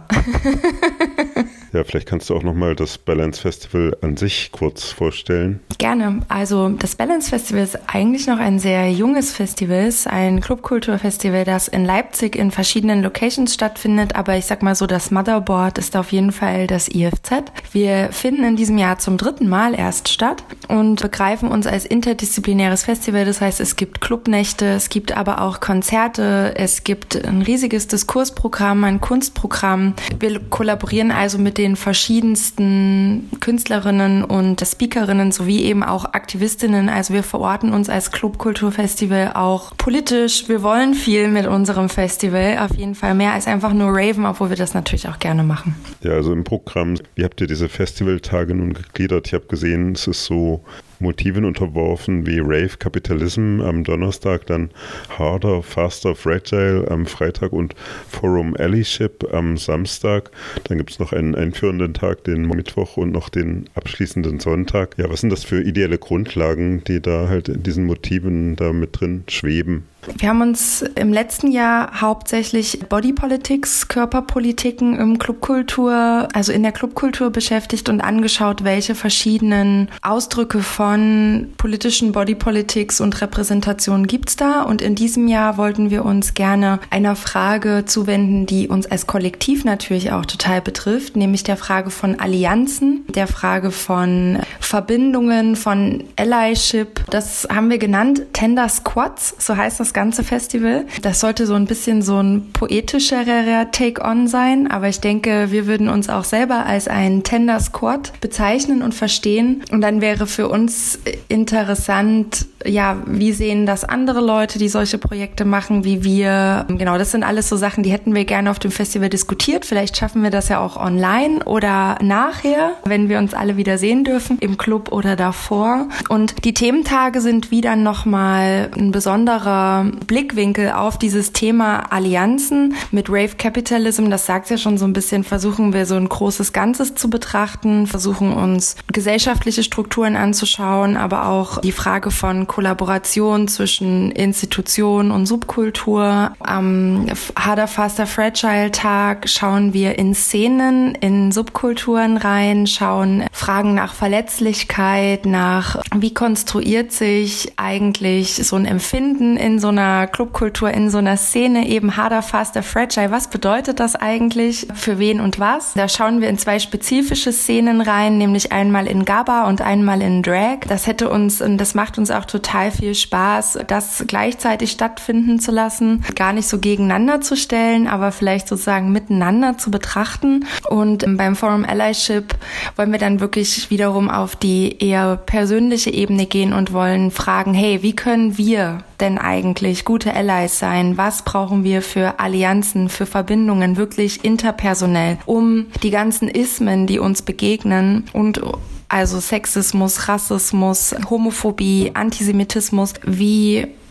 Ja, vielleicht kannst du auch nochmal das Balance Festival an sich kurz vorstellen. Gerne. Also das Balance Festival ist eigentlich noch ein sehr junges Festival, ist ein Clubkulturfestival, das in Leipzig in verschiedenen Locations stattfindet, aber ich sag mal so, das Motherboard ist auf jeden Fall das I F Z. Wir finden in diesem Jahr zum dritten Mal erst statt und begreifen uns als interdisziplinäres Festival. Das heißt, es gibt Clubnächte, es gibt aber auch Konzerte, es gibt ein riesiges Diskursprogramm, ein Kunstprogramm. Wir kollaborieren also mit den verschiedensten Künstlerinnen und Speakerinnen sowie eben auch Aktivistinnen. Also wir verorten uns als Clubkulturfestival auch politisch. Wir wollen viel mit unserem Festival, auf jeden Fall mehr als einfach nur raven, obwohl wir das natürlich auch gerne machen. Ja, also im Programm, wie habt ihr diese Festivaltage nun gegliedert? Ich habe gesehen, es ist so Motiven unterworfen wie Rave Capitalism am Donnerstag, dann Harder, Faster, Fragile am Freitag und Forum Allyship am Samstag. Dann gibt es noch einen einführenden Tag, den Mittwoch und noch den abschließenden Sonntag. Ja, was sind das für ideelle Grundlagen, die da halt in diesen Motiven da mit drin schweben? Wir haben uns im letzten Jahr hauptsächlich Body Politics, Körperpolitiken im Clubkultur, also in der Clubkultur beschäftigt und angeschaut, welche verschiedenen Ausdrücke von politischen Body Politics und Repräsentationen gibt's da. Und in diesem Jahr wollten wir uns gerne einer Frage zuwenden, die uns als Kollektiv natürlich auch total betrifft, nämlich der Frage von Allianzen, der Frage von Verbindungen, von Allyship. Das haben wir genannt Tender Squads, so heißt das ganze Festival. Das sollte so ein bisschen so ein poetischerer Take-on sein, aber ich denke, wir würden uns auch selber als ein Tender Squad bezeichnen und verstehen. Und dann wäre für uns interessant, ja, wie sehen das andere Leute, die solche Projekte machen, wie wir. Genau, das sind alles so Sachen, die hätten wir gerne auf dem Festival diskutiert. Vielleicht schaffen wir das ja auch online oder nachher, wenn wir uns alle wieder sehen dürfen, im Club oder davor. Und die Thementage sind wieder nochmal ein besonderer Blickwinkel auf dieses Thema Allianzen mit Rave Capitalism. Das sagt ja schon so ein bisschen, versuchen wir so ein großes Ganzes zu betrachten, versuchen uns gesellschaftliche Strukturen anzuschauen, aber auch die Frage von Kollaboration zwischen Institution und Subkultur. Am Harder, Faster, Fragile Tag schauen wir in Szenen, in Subkulturen rein, schauen Fragen nach Verletzlichkeit, nach wie konstruiert sich eigentlich so ein Empfinden in so einer Clubkultur, in so einer Szene, eben Harder, Faster, Fragile. Was bedeutet das eigentlich? Für wen und was? Da schauen wir in zwei spezifische Szenen rein, nämlich einmal in Gabba und einmal in Drag. Das hätte uns, und das macht uns auch total viel Spaß, das gleichzeitig stattfinden zu lassen, gar nicht so gegeneinander zu stellen, aber vielleicht sozusagen miteinander zu betrachten. Und beim Forum Allyship wollen wir dann wirklich wiederum auf die eher persönliche Ebene gehen und wollen fragen, hey, wie können wir denn eigentlich gute Allies sein? Was brauchen wir für Allianzen, für Verbindungen, wirklich interpersonell, um die ganzen Ismen, die uns begegnen und also Sexismus, Rassismus, Homophobie, Antisemitismus, wie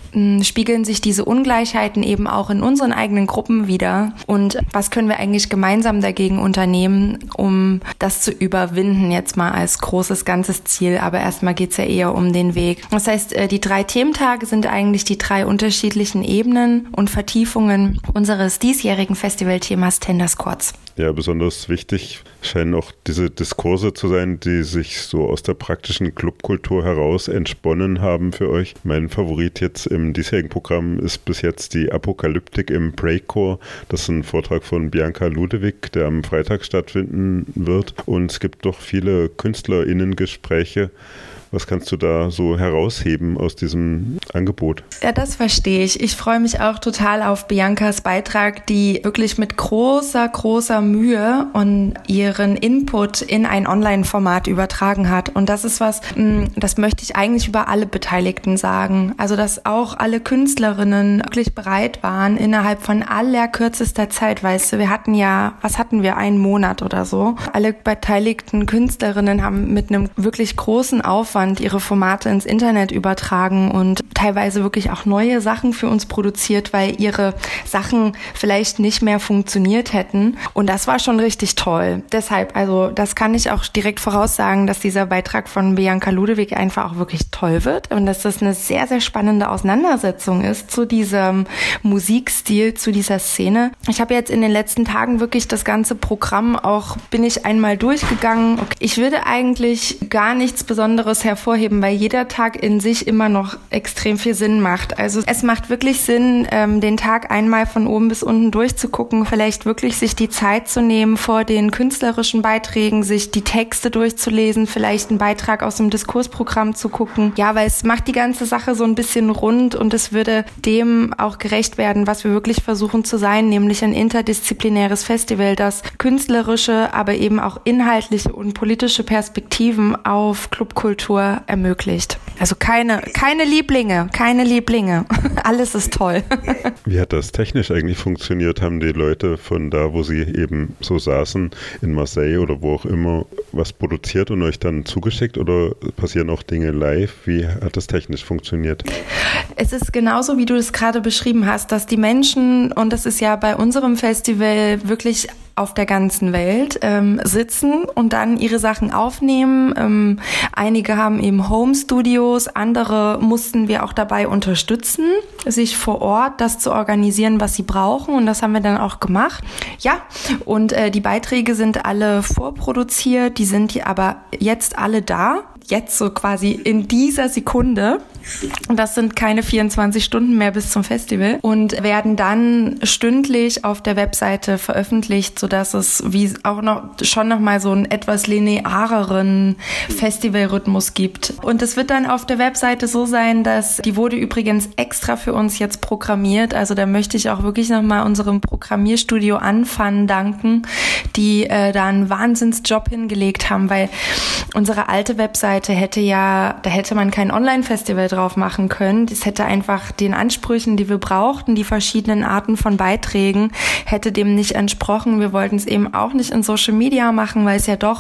mh, spiegeln sich diese Ungleichheiten eben auch in unseren eigenen Gruppen wieder und was können wir eigentlich gemeinsam dagegen unternehmen, um das zu überwinden, jetzt mal als großes, ganzes Ziel, aber erstmal geht's ja eher um den Weg. Das heißt, die drei Thementage sind eigentlich die drei unterschiedlichen Ebenen und Vertiefungen unseres diesjährigen Festivalthemas Tendersquads. Ja, besonders wichtig scheinen auch diese Diskurse zu sein, die sich so aus der praktischen Clubkultur heraus entsponnen haben für euch. Mein Favorit jetzt im diesjährigen Programm ist bis jetzt die Apokalyptik im Breakcore. Das ist ein Vortrag von Bianca Ludewig, der am Freitag stattfinden wird. Und es gibt doch viele KünstlerInnen-Gespräche. Was kannst du da so herausheben aus diesem Angebot? Ja, das verstehe ich. Ich freue mich auch total auf Biancas Beitrag, die wirklich mit großer, großer Mühe und ihren Input in ein Online-Format übertragen hat. Und das ist was, das möchte ich eigentlich über alle Beteiligten sagen. Also, dass auch alle Künstlerinnen wirklich bereit waren, innerhalb von allerkürzester Zeit, weißt du, wir hatten ja, was hatten wir, einen Monat oder so. Alle beteiligten Künstlerinnen haben mit einem wirklich großen Aufwand ihre Formate ins Internet übertragen und teilweise wirklich auch neue Sachen für uns produziert, weil ihre Sachen vielleicht nicht mehr funktioniert hätten. Und das war schon richtig toll. Deshalb, also das kann ich auch direkt voraussagen, dass dieser Beitrag von Bianca Ludewig einfach auch wirklich toll wird und dass das eine sehr, sehr spannende Auseinandersetzung ist zu diesem Musikstil, zu dieser Szene. Ich habe jetzt in den letzten Tagen wirklich das ganze Programm auch, bin ich einmal durchgegangen. Okay, ich würde eigentlich gar nichts Besonderes hervorheben, weil jeder Tag in sich immer noch extrem viel Sinn macht. Also es macht wirklich Sinn, ähm, den Tag einmal von oben bis unten durchzugucken, vielleicht wirklich sich die Zeit zu nehmen vor den künstlerischen Beiträgen, sich die Texte durchzulesen, vielleicht einen Beitrag aus dem Diskursprogramm zu gucken. Ja, weil es macht die ganze Sache so ein bisschen rund und es würde dem auch gerecht werden, was wir wirklich versuchen zu sein, nämlich ein interdisziplinäres Festival, das künstlerische, aber eben auch inhaltliche und politische Perspektiven auf Clubkultur ermöglicht. Also keine, keine Lieblinge, keine Lieblinge. Alles ist toll. Wie hat das technisch eigentlich funktioniert? Haben die Leute von da, wo sie eben so saßen, in Marseille oder wo auch immer, was produziert und euch dann zugeschickt oder passieren auch Dinge live? Wie hat das technisch funktioniert? Es ist genauso, wie du es gerade beschrieben hast, dass die Menschen, und das ist ja bei unserem Festival wirklich auf der ganzen Welt, ähm, sitzen und dann ihre Sachen aufnehmen. Ähm, einige haben eben Home-Studios, andere mussten wir auch dabei unterstützen, sich vor Ort das zu organisieren, was sie brauchen, und das haben wir dann auch gemacht. Ja, und äh, die Beiträge sind alle vorproduziert, die sind aber jetzt alle da. Jetzt so quasi in dieser Sekunde. Und das sind keine vierundzwanzig Stunden mehr bis zum Festival und werden dann stündlich auf der Webseite veröffentlicht, sodass es wie auch noch schon noch mal so einen etwas lineareren Festivalrhythmus gibt. Und es wird dann auf der Webseite so sein, dass die wurde übrigens extra für uns jetzt programmiert. Also da möchte ich auch wirklich noch mal unserem Programmierstudio Anfang danken, die äh, da einen Wahnsinnsjob hingelegt haben, weil unsere alte Webseite hätte ja, da hätte man kein Online-Festival drauf machen können. Das hätte einfach den Ansprüchen, die wir brauchten, die verschiedenen Arten von Beiträgen, hätte dem nicht entsprochen. Wir wollten es eben auch nicht in Social Media machen, weil es ja doch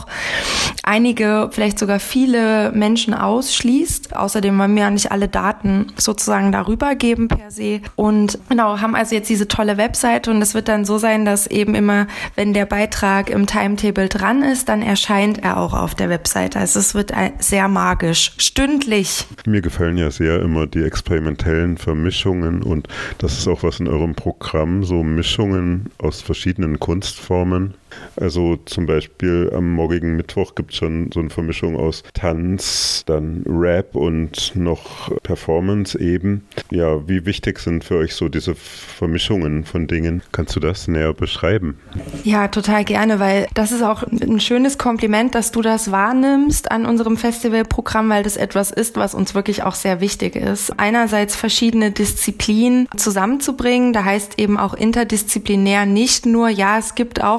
einige, vielleicht sogar viele Menschen ausschließt. Außerdem wollen wir ja nicht alle Daten sozusagen darüber geben per se. Und genau, haben also jetzt diese tolle Webseite und es wird dann so sein, dass eben immer, wenn der Beitrag im Timetable dran ist, dann erscheint er auch auf der Webseite. Also es wird sehr magisch, stündlich. Mir gefallen ja sehr immer die experimentellen Vermischungen und das ist auch was in eurem Programm, so Mischungen aus verschiedenen Kunstformen. Also zum Beispiel am morgigen Mittwoch gibt es schon so eine Vermischung aus Tanz, dann Rap und noch Performance eben. Ja, wie wichtig sind für euch so diese Vermischungen von Dingen? Kannst du das näher beschreiben? Ja, total gerne, weil das ist auch ein schönes Kompliment, dass du das wahrnimmst an unserem Festivalprogramm, weil das etwas ist, was uns wirklich auch sehr wichtig ist. Einerseits verschiedene Disziplinen zusammenzubringen, da heißt eben auch interdisziplinär nicht nur, ja, es gibt auch Musik,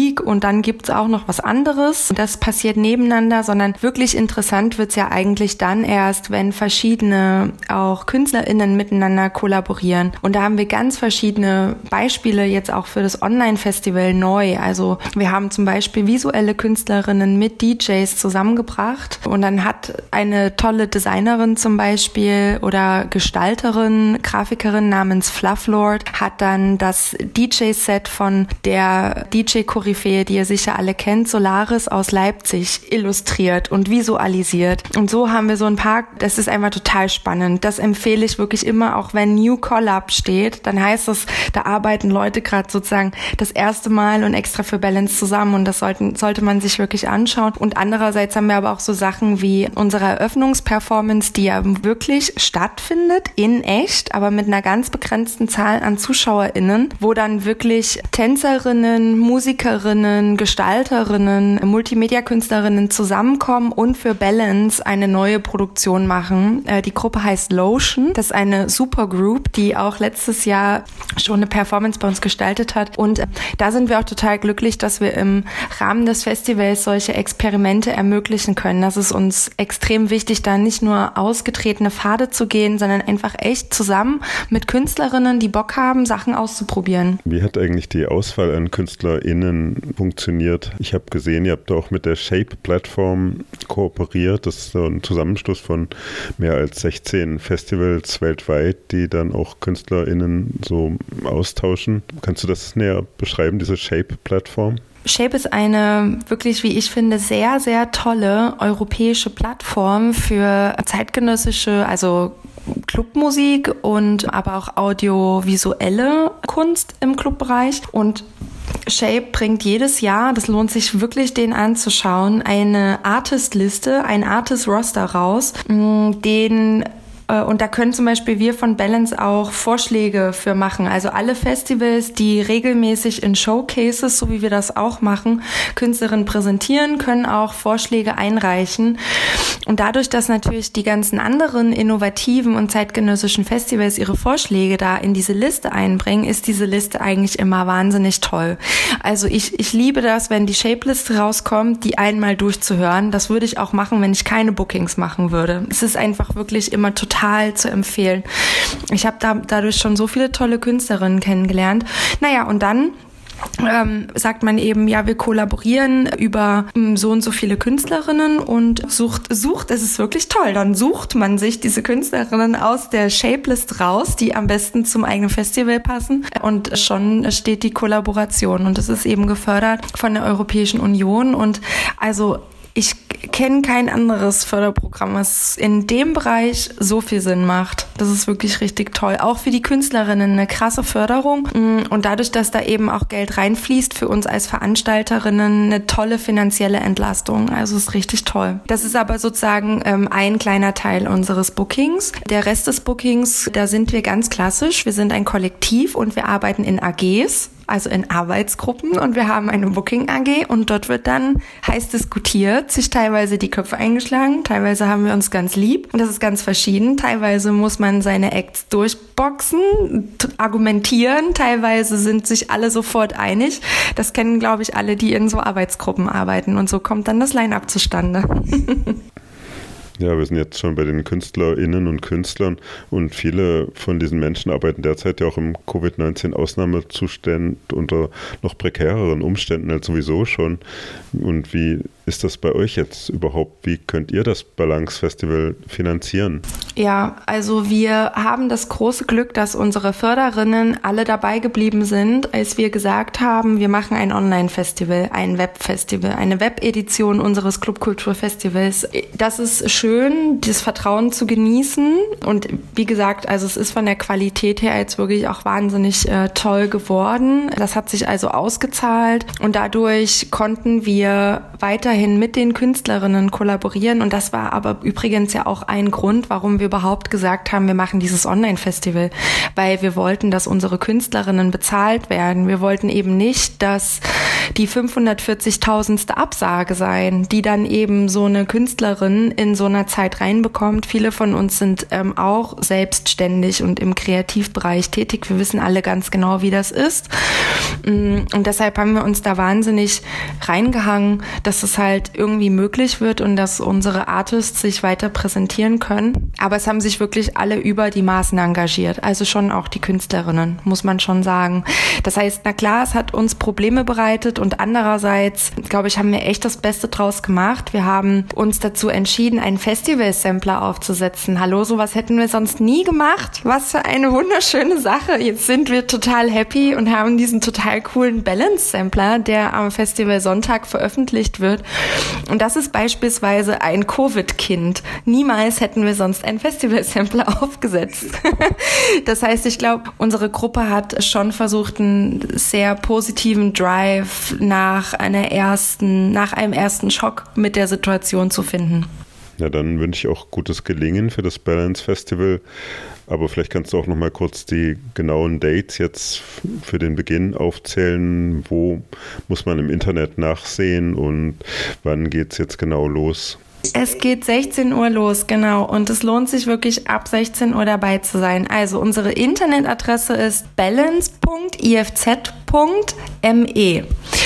Musik und dann gibt's auch noch was anderes. Das passiert nebeneinander, sondern wirklich interessant wird's ja eigentlich dann erst, wenn verschiedene auch KünstlerInnen miteinander kollaborieren. Und da haben wir ganz verschiedene Beispiele jetzt auch für das Online-Festival neu. Also wir haben zum Beispiel visuelle Künstlerinnen mit D Js zusammengebracht und dann hat eine tolle Designerin zum Beispiel oder Gestalterin, Grafikerin namens Flufflord hat dann das D J-Set von der D J-Koryphäe, die ihr sicher alle kennt, Solaris aus Leipzig, illustriert und visualisiert. Und so haben wir so ein paar, das ist einfach total spannend. Das empfehle ich wirklich immer, auch wenn New Collab steht, dann heißt es, da arbeiten Leute gerade sozusagen das erste Mal und extra für Balance zusammen und das sollten, sollte man sich wirklich anschauen. Und andererseits haben wir aber auch so Sachen wie unsere Eröffnungsperformance, die ja wirklich stattfindet, in echt, aber mit einer ganz begrenzten Zahl an ZuschauerInnen, wo dann wirklich Tänzerinnen, Musikerinnen, Gestalterinnen, Multimedia-Künstlerinnen zusammenkommen und für Balance eine neue Produktion machen. Die Gruppe heißt Lotion. Das ist eine Supergroup, die auch letztes Jahr schon eine Performance bei uns gestaltet hat. Und da sind wir auch total glücklich, dass wir im Rahmen des Festivals solche Experimente ermöglichen können. Das ist uns extrem wichtig, da nicht nur ausgetretene Pfade zu gehen, sondern einfach echt zusammen mit Künstlerinnen, die Bock haben, Sachen auszuprobieren. Wie hat eigentlich die Auswahl an KünstlerInnen funktioniert? Ich habe gesehen, ihr habt auch mit der Shape-Plattform kooperiert. Das ist so ein Zusammenschluss von mehr als sechzehn Festivals weltweit, die dann auch KünstlerInnen so austauschen. Kannst du das näher beschreiben, diese Shape-Plattform? Shape ist eine wirklich, wie ich finde, sehr, sehr tolle europäische Plattform für zeitgenössische, also Clubmusik und aber auch audiovisuelle Kunst im Clubbereich. Und Shape bringt jedes Jahr, das lohnt sich wirklich, den anzuschauen, eine Artist-Liste, ein Artist-Roster raus, den und da können zum Beispiel wir von Balance auch Vorschläge für machen. Also alle Festivals, die regelmäßig in Showcases, so wie wir das auch machen, Künstlerinnen präsentieren, können auch Vorschläge einreichen. Und dadurch, dass natürlich die ganzen anderen innovativen und zeitgenössischen Festivals ihre Vorschläge da in diese Liste einbringen, ist diese Liste eigentlich immer wahnsinnig toll. Also ich, ich liebe das, wenn die Shape-Liste rauskommt, die einmal durchzuhören. Das würde ich auch machen, wenn ich keine Bookings machen würde. Es ist einfach wirklich immer total zu empfehlen. Ich habe da dadurch schon so viele tolle Künstlerinnen kennengelernt. Naja, und dann ähm, sagt man eben, ja, wir kollaborieren über ähm, so und so viele Künstlerinnen und sucht, sucht, es ist wirklich toll, dann sucht man sich diese Künstlerinnen aus der Shapelist raus, die am besten zum eigenen Festival passen und schon steht die Kollaboration und das ist eben gefördert von der Europäischen Union und also ich kenne kein anderes Förderprogramm, was in dem Bereich so viel Sinn macht. Das ist wirklich richtig toll. Auch für die Künstlerinnen eine krasse Förderung. Und dadurch, dass da eben auch Geld reinfließt, für uns als Veranstalterinnen eine tolle finanzielle Entlastung. Also ist richtig toll. Das ist aber sozusagen ähm, ein kleiner Teil unseres Bookings. Der Rest des Bookings, da sind wir ganz klassisch. Wir sind ein Kollektiv und wir arbeiten in A Gs. Also in Arbeitsgruppen und wir haben eine Booking-A G und dort wird dann heiß diskutiert, sich teilweise die Köpfe eingeschlagen, teilweise haben wir uns ganz lieb und das ist ganz verschieden. Teilweise muss man seine Acts durchboxen, t- argumentieren, teilweise sind sich alle sofort einig. Das kennen, glaube ich, alle, die in so Arbeitsgruppen arbeiten und so kommt dann das Line-Up zustande. Ja, wir sind jetzt schon bei den KünstlerInnen und Künstlern und viele von diesen Menschen arbeiten derzeit ja auch im Covid neunzehn Ausnahmezustand unter noch prekäreren Umständen als sowieso schon. Und wie ist das bei euch jetzt überhaupt? Wie könnt ihr das Balance Festival finanzieren? Ja, also wir haben das große Glück, dass unsere Förderinnen alle dabei geblieben sind, als wir gesagt haben, wir machen ein Online-Festival, ein Web-Festival, eine Web-Edition unseres Clubkultur-Festivals. Das ist schön, das Vertrauen zu genießen und wie gesagt, also es ist von der Qualität her jetzt wirklich auch wahnsinnig äh, toll geworden. Das hat sich also ausgezahlt und dadurch konnten wir weiterhin mit den Künstlerinnen kollaborieren und das war aber übrigens ja auch ein Grund, warum wir überhaupt gesagt haben, wir machen dieses Online-Festival, weil wir wollten, dass unsere Künstlerinnen bezahlt werden. Wir wollten eben nicht, dass die fünfhundertvierzigtausendste Absage sein, die dann eben so eine Künstlerin in so einer Zeit reinbekommt. Viele von uns sind ähm, auch selbstständig und im Kreativbereich tätig. Wir wissen alle ganz genau, wie das ist. Und deshalb haben wir uns da wahnsinnig reingehangen, dass es halt irgendwie möglich wird und dass unsere Artists sich weiter präsentieren können. Aber es haben sich wirklich alle über die Maßen engagiert. Also schon auch die Künstlerinnen, muss man schon sagen. Das heißt, na klar, es hat uns Probleme bereitet und andererseits, glaube ich, haben wir echt das Beste draus gemacht. Wir haben uns dazu entschieden, einen Festival-Sampler aufzusetzen. Hallo, sowas hätten wir sonst nie gemacht. Was für eine wunderschöne Sache. Jetzt sind wir total happy und haben diesen total coolen Balance-Sampler, der am Festival Sonntag veröffentlicht wird. Und das ist beispielsweise ein Covid-Kind. Niemals hätten wir sonst einen Festival-Sampler aufgesetzt. Das heißt, ich glaube, unsere Gruppe hat schon versucht, einen sehr positiven Drive nach einer ersten, nach einem ersten Schock mit der Situation zu finden. Ja, dann wünsche ich auch gutes Gelingen für das Balance Festival. Aber vielleicht kannst du auch noch mal kurz die genauen Dates jetzt für den Beginn aufzählen. Wo muss man im Internet nachsehen und wann geht es jetzt genau los? Es geht sechzehn Uhr los, genau. Und es lohnt sich wirklich ab sechzehn Uhr dabei zu sein. Also unsere Internetadresse ist balance punkt i f z punkt m e.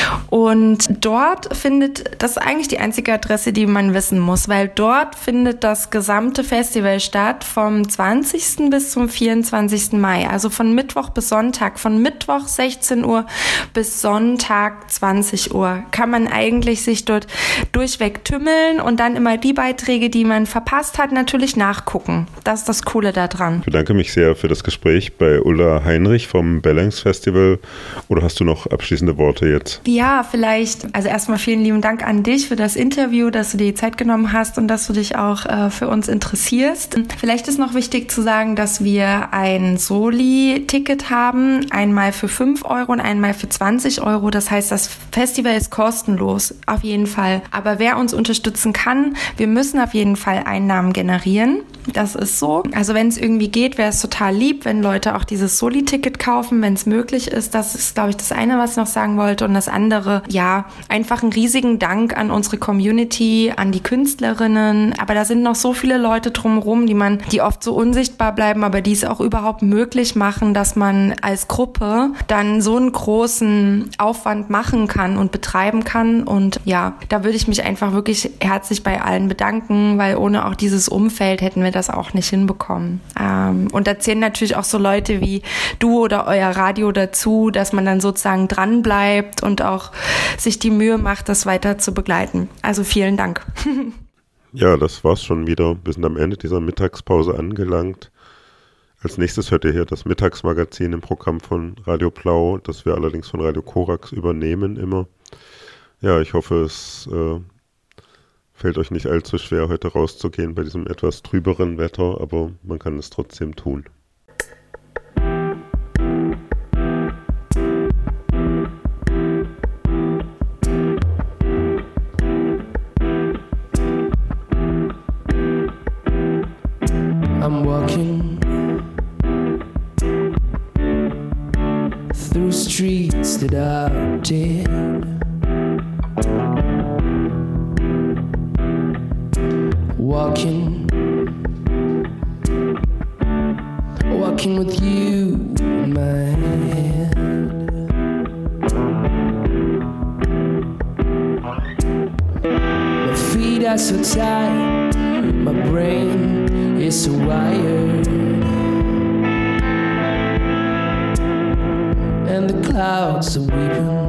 Und dort findet, das ist eigentlich die einzige Adresse, die man wissen muss, weil dort findet das gesamte Festival statt vom zwanzigsten bis zum vierundzwanzigsten Mai. Also von Mittwoch bis Sonntag, von Mittwoch sechzehn Uhr bis Sonntag zwanzig Uhr kann man eigentlich sich dort durchweg tümmeln und dann immer die Beiträge, die man verpasst hat, natürlich nachgucken. Das ist das Coole daran. Ich bedanke mich sehr für das Gespräch bei Ulla Heinrich vom Balance Festival. Oder hast du noch abschließende Worte jetzt? Ja, vielleicht, also erstmal vielen lieben Dank an dich für das Interview, dass du dir die Zeit genommen hast und dass du dich auch äh, für uns interessierst. Vielleicht ist noch wichtig zu sagen, dass wir ein Soli-Ticket haben, einmal für fünf Euro und einmal für zwanzig Euro. Das heißt, das Festival ist kostenlos, auf jeden Fall. Aber wer uns unterstützen kann, wir müssen auf jeden Fall Einnahmen generieren. Das ist so. Also wenn es irgendwie geht, wäre es total lieb, wenn Leute auch dieses Soli-Ticket kaufen, wenn es möglich ist. Das ist, glaube ich, das eine, was ich noch sagen wollte. Und das andere, ja, einfach einen riesigen Dank an unsere Community, an die Künstlerinnen. Aber da sind noch so viele Leute drumherum, die man, die oft so unsichtbar bleiben, aber die es auch überhaupt möglich machen, dass man als Gruppe dann so einen großen Aufwand machen kann und betreiben kann. Und ja, da würde ich mich einfach wirklich herzlich bei allen bedanken, weil ohne auch dieses Umfeld hätten wir das auch nicht hinbekommen. Ähm, und da zählen natürlich auch so Leute wie du oder euer Radio dazu, dass man dann sozusagen dran bleibt und auch sich die Mühe macht, das weiter zu begleiten. Also vielen Dank. Ja, das war's schon wieder. Wir sind am Ende dieser Mittagspause angelangt. Als nächstes hört ihr hier das Mittagsmagazin im Programm von Radio Blau, das wir allerdings von Radio Korax übernehmen immer. Ja, ich hoffe, es äh, fällt euch nicht allzu schwer, heute rauszugehen bei diesem etwas trüberen Wetter, aber man kann es trotzdem tun. I'm walking through streets that are dead. Walking, walking with you in my hand. My feet are so tired, my brain is so wired, and the clouds are weeping.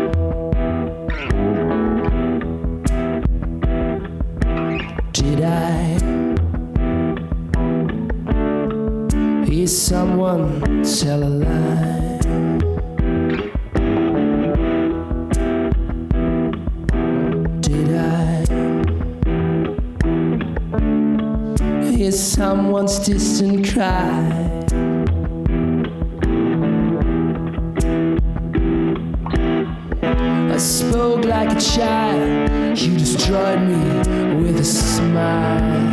Did I hear someone tell a lie? Did I hear someone's distant cry? I spoke like a child, you destroyed me with a smile.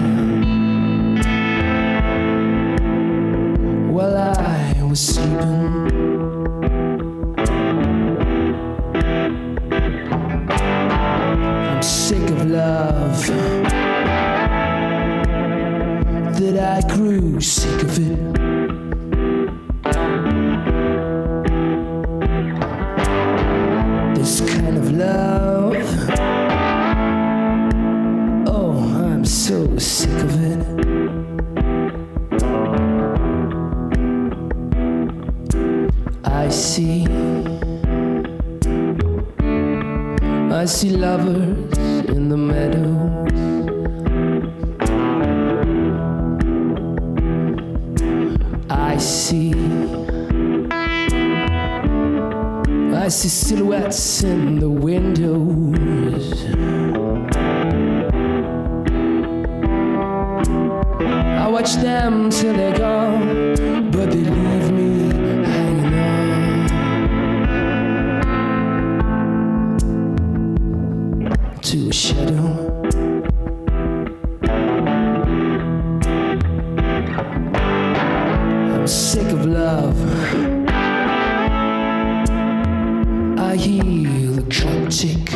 While I was sleeping, sick of love, that I grew sick of it. This kind of love, oh, I'm so sick of it. I see, I see lovers in the meadows. I see, I see silhouettes in the windows. I watch them till they're gone, but they leave me hanging on to a shadow. I'm sick of love. I hear the clock tick.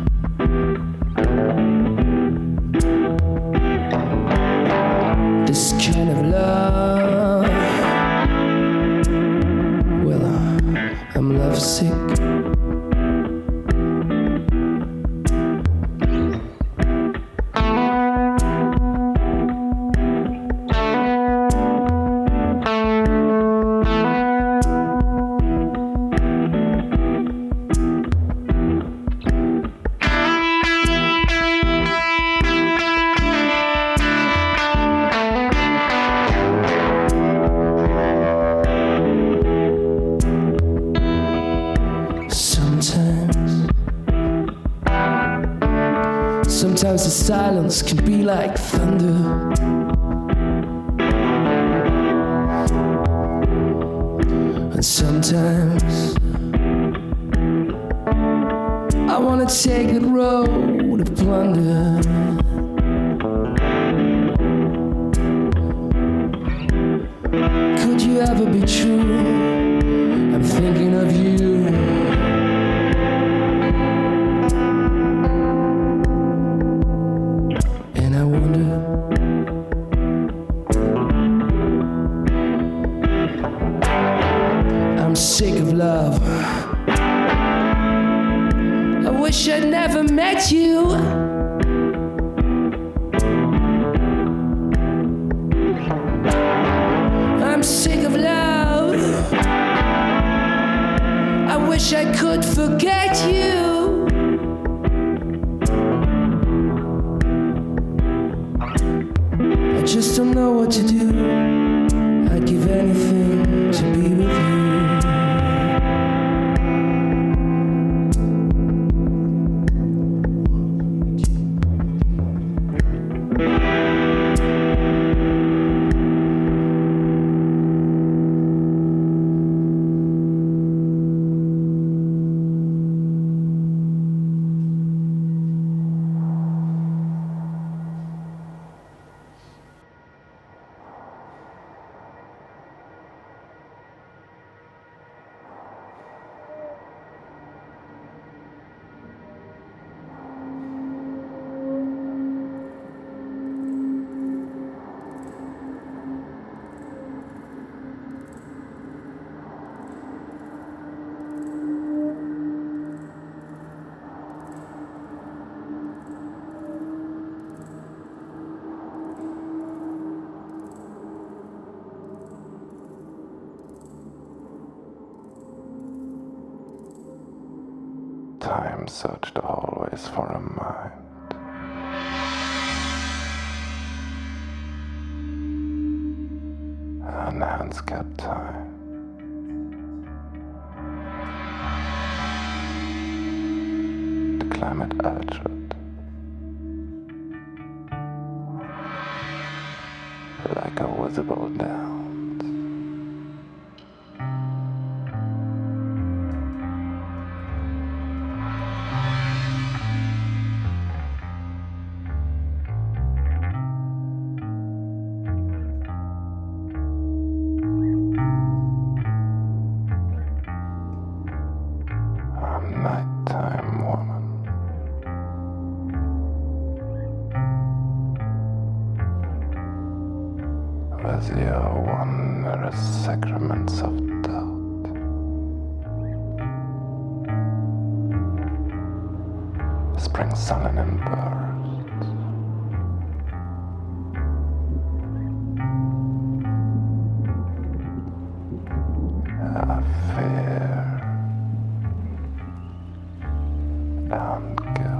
This kind of love, well, I'm lovesick. Sometimes the silence can be like thunder. And sometimes I wanna take the road of plunder. Could you ever be true? I'm thinking of you. Sick of love. I wish I'd never met you. I'm sick of love. I wish I could forget you. I just don't know what to do. I'd give anything to be with you. Time searched always for a mind. And hands kept time. The climate altered, like a visible dance. Nighttime woman, the wondrous sacraments of doubt. Spring sun and birds. A fair and good.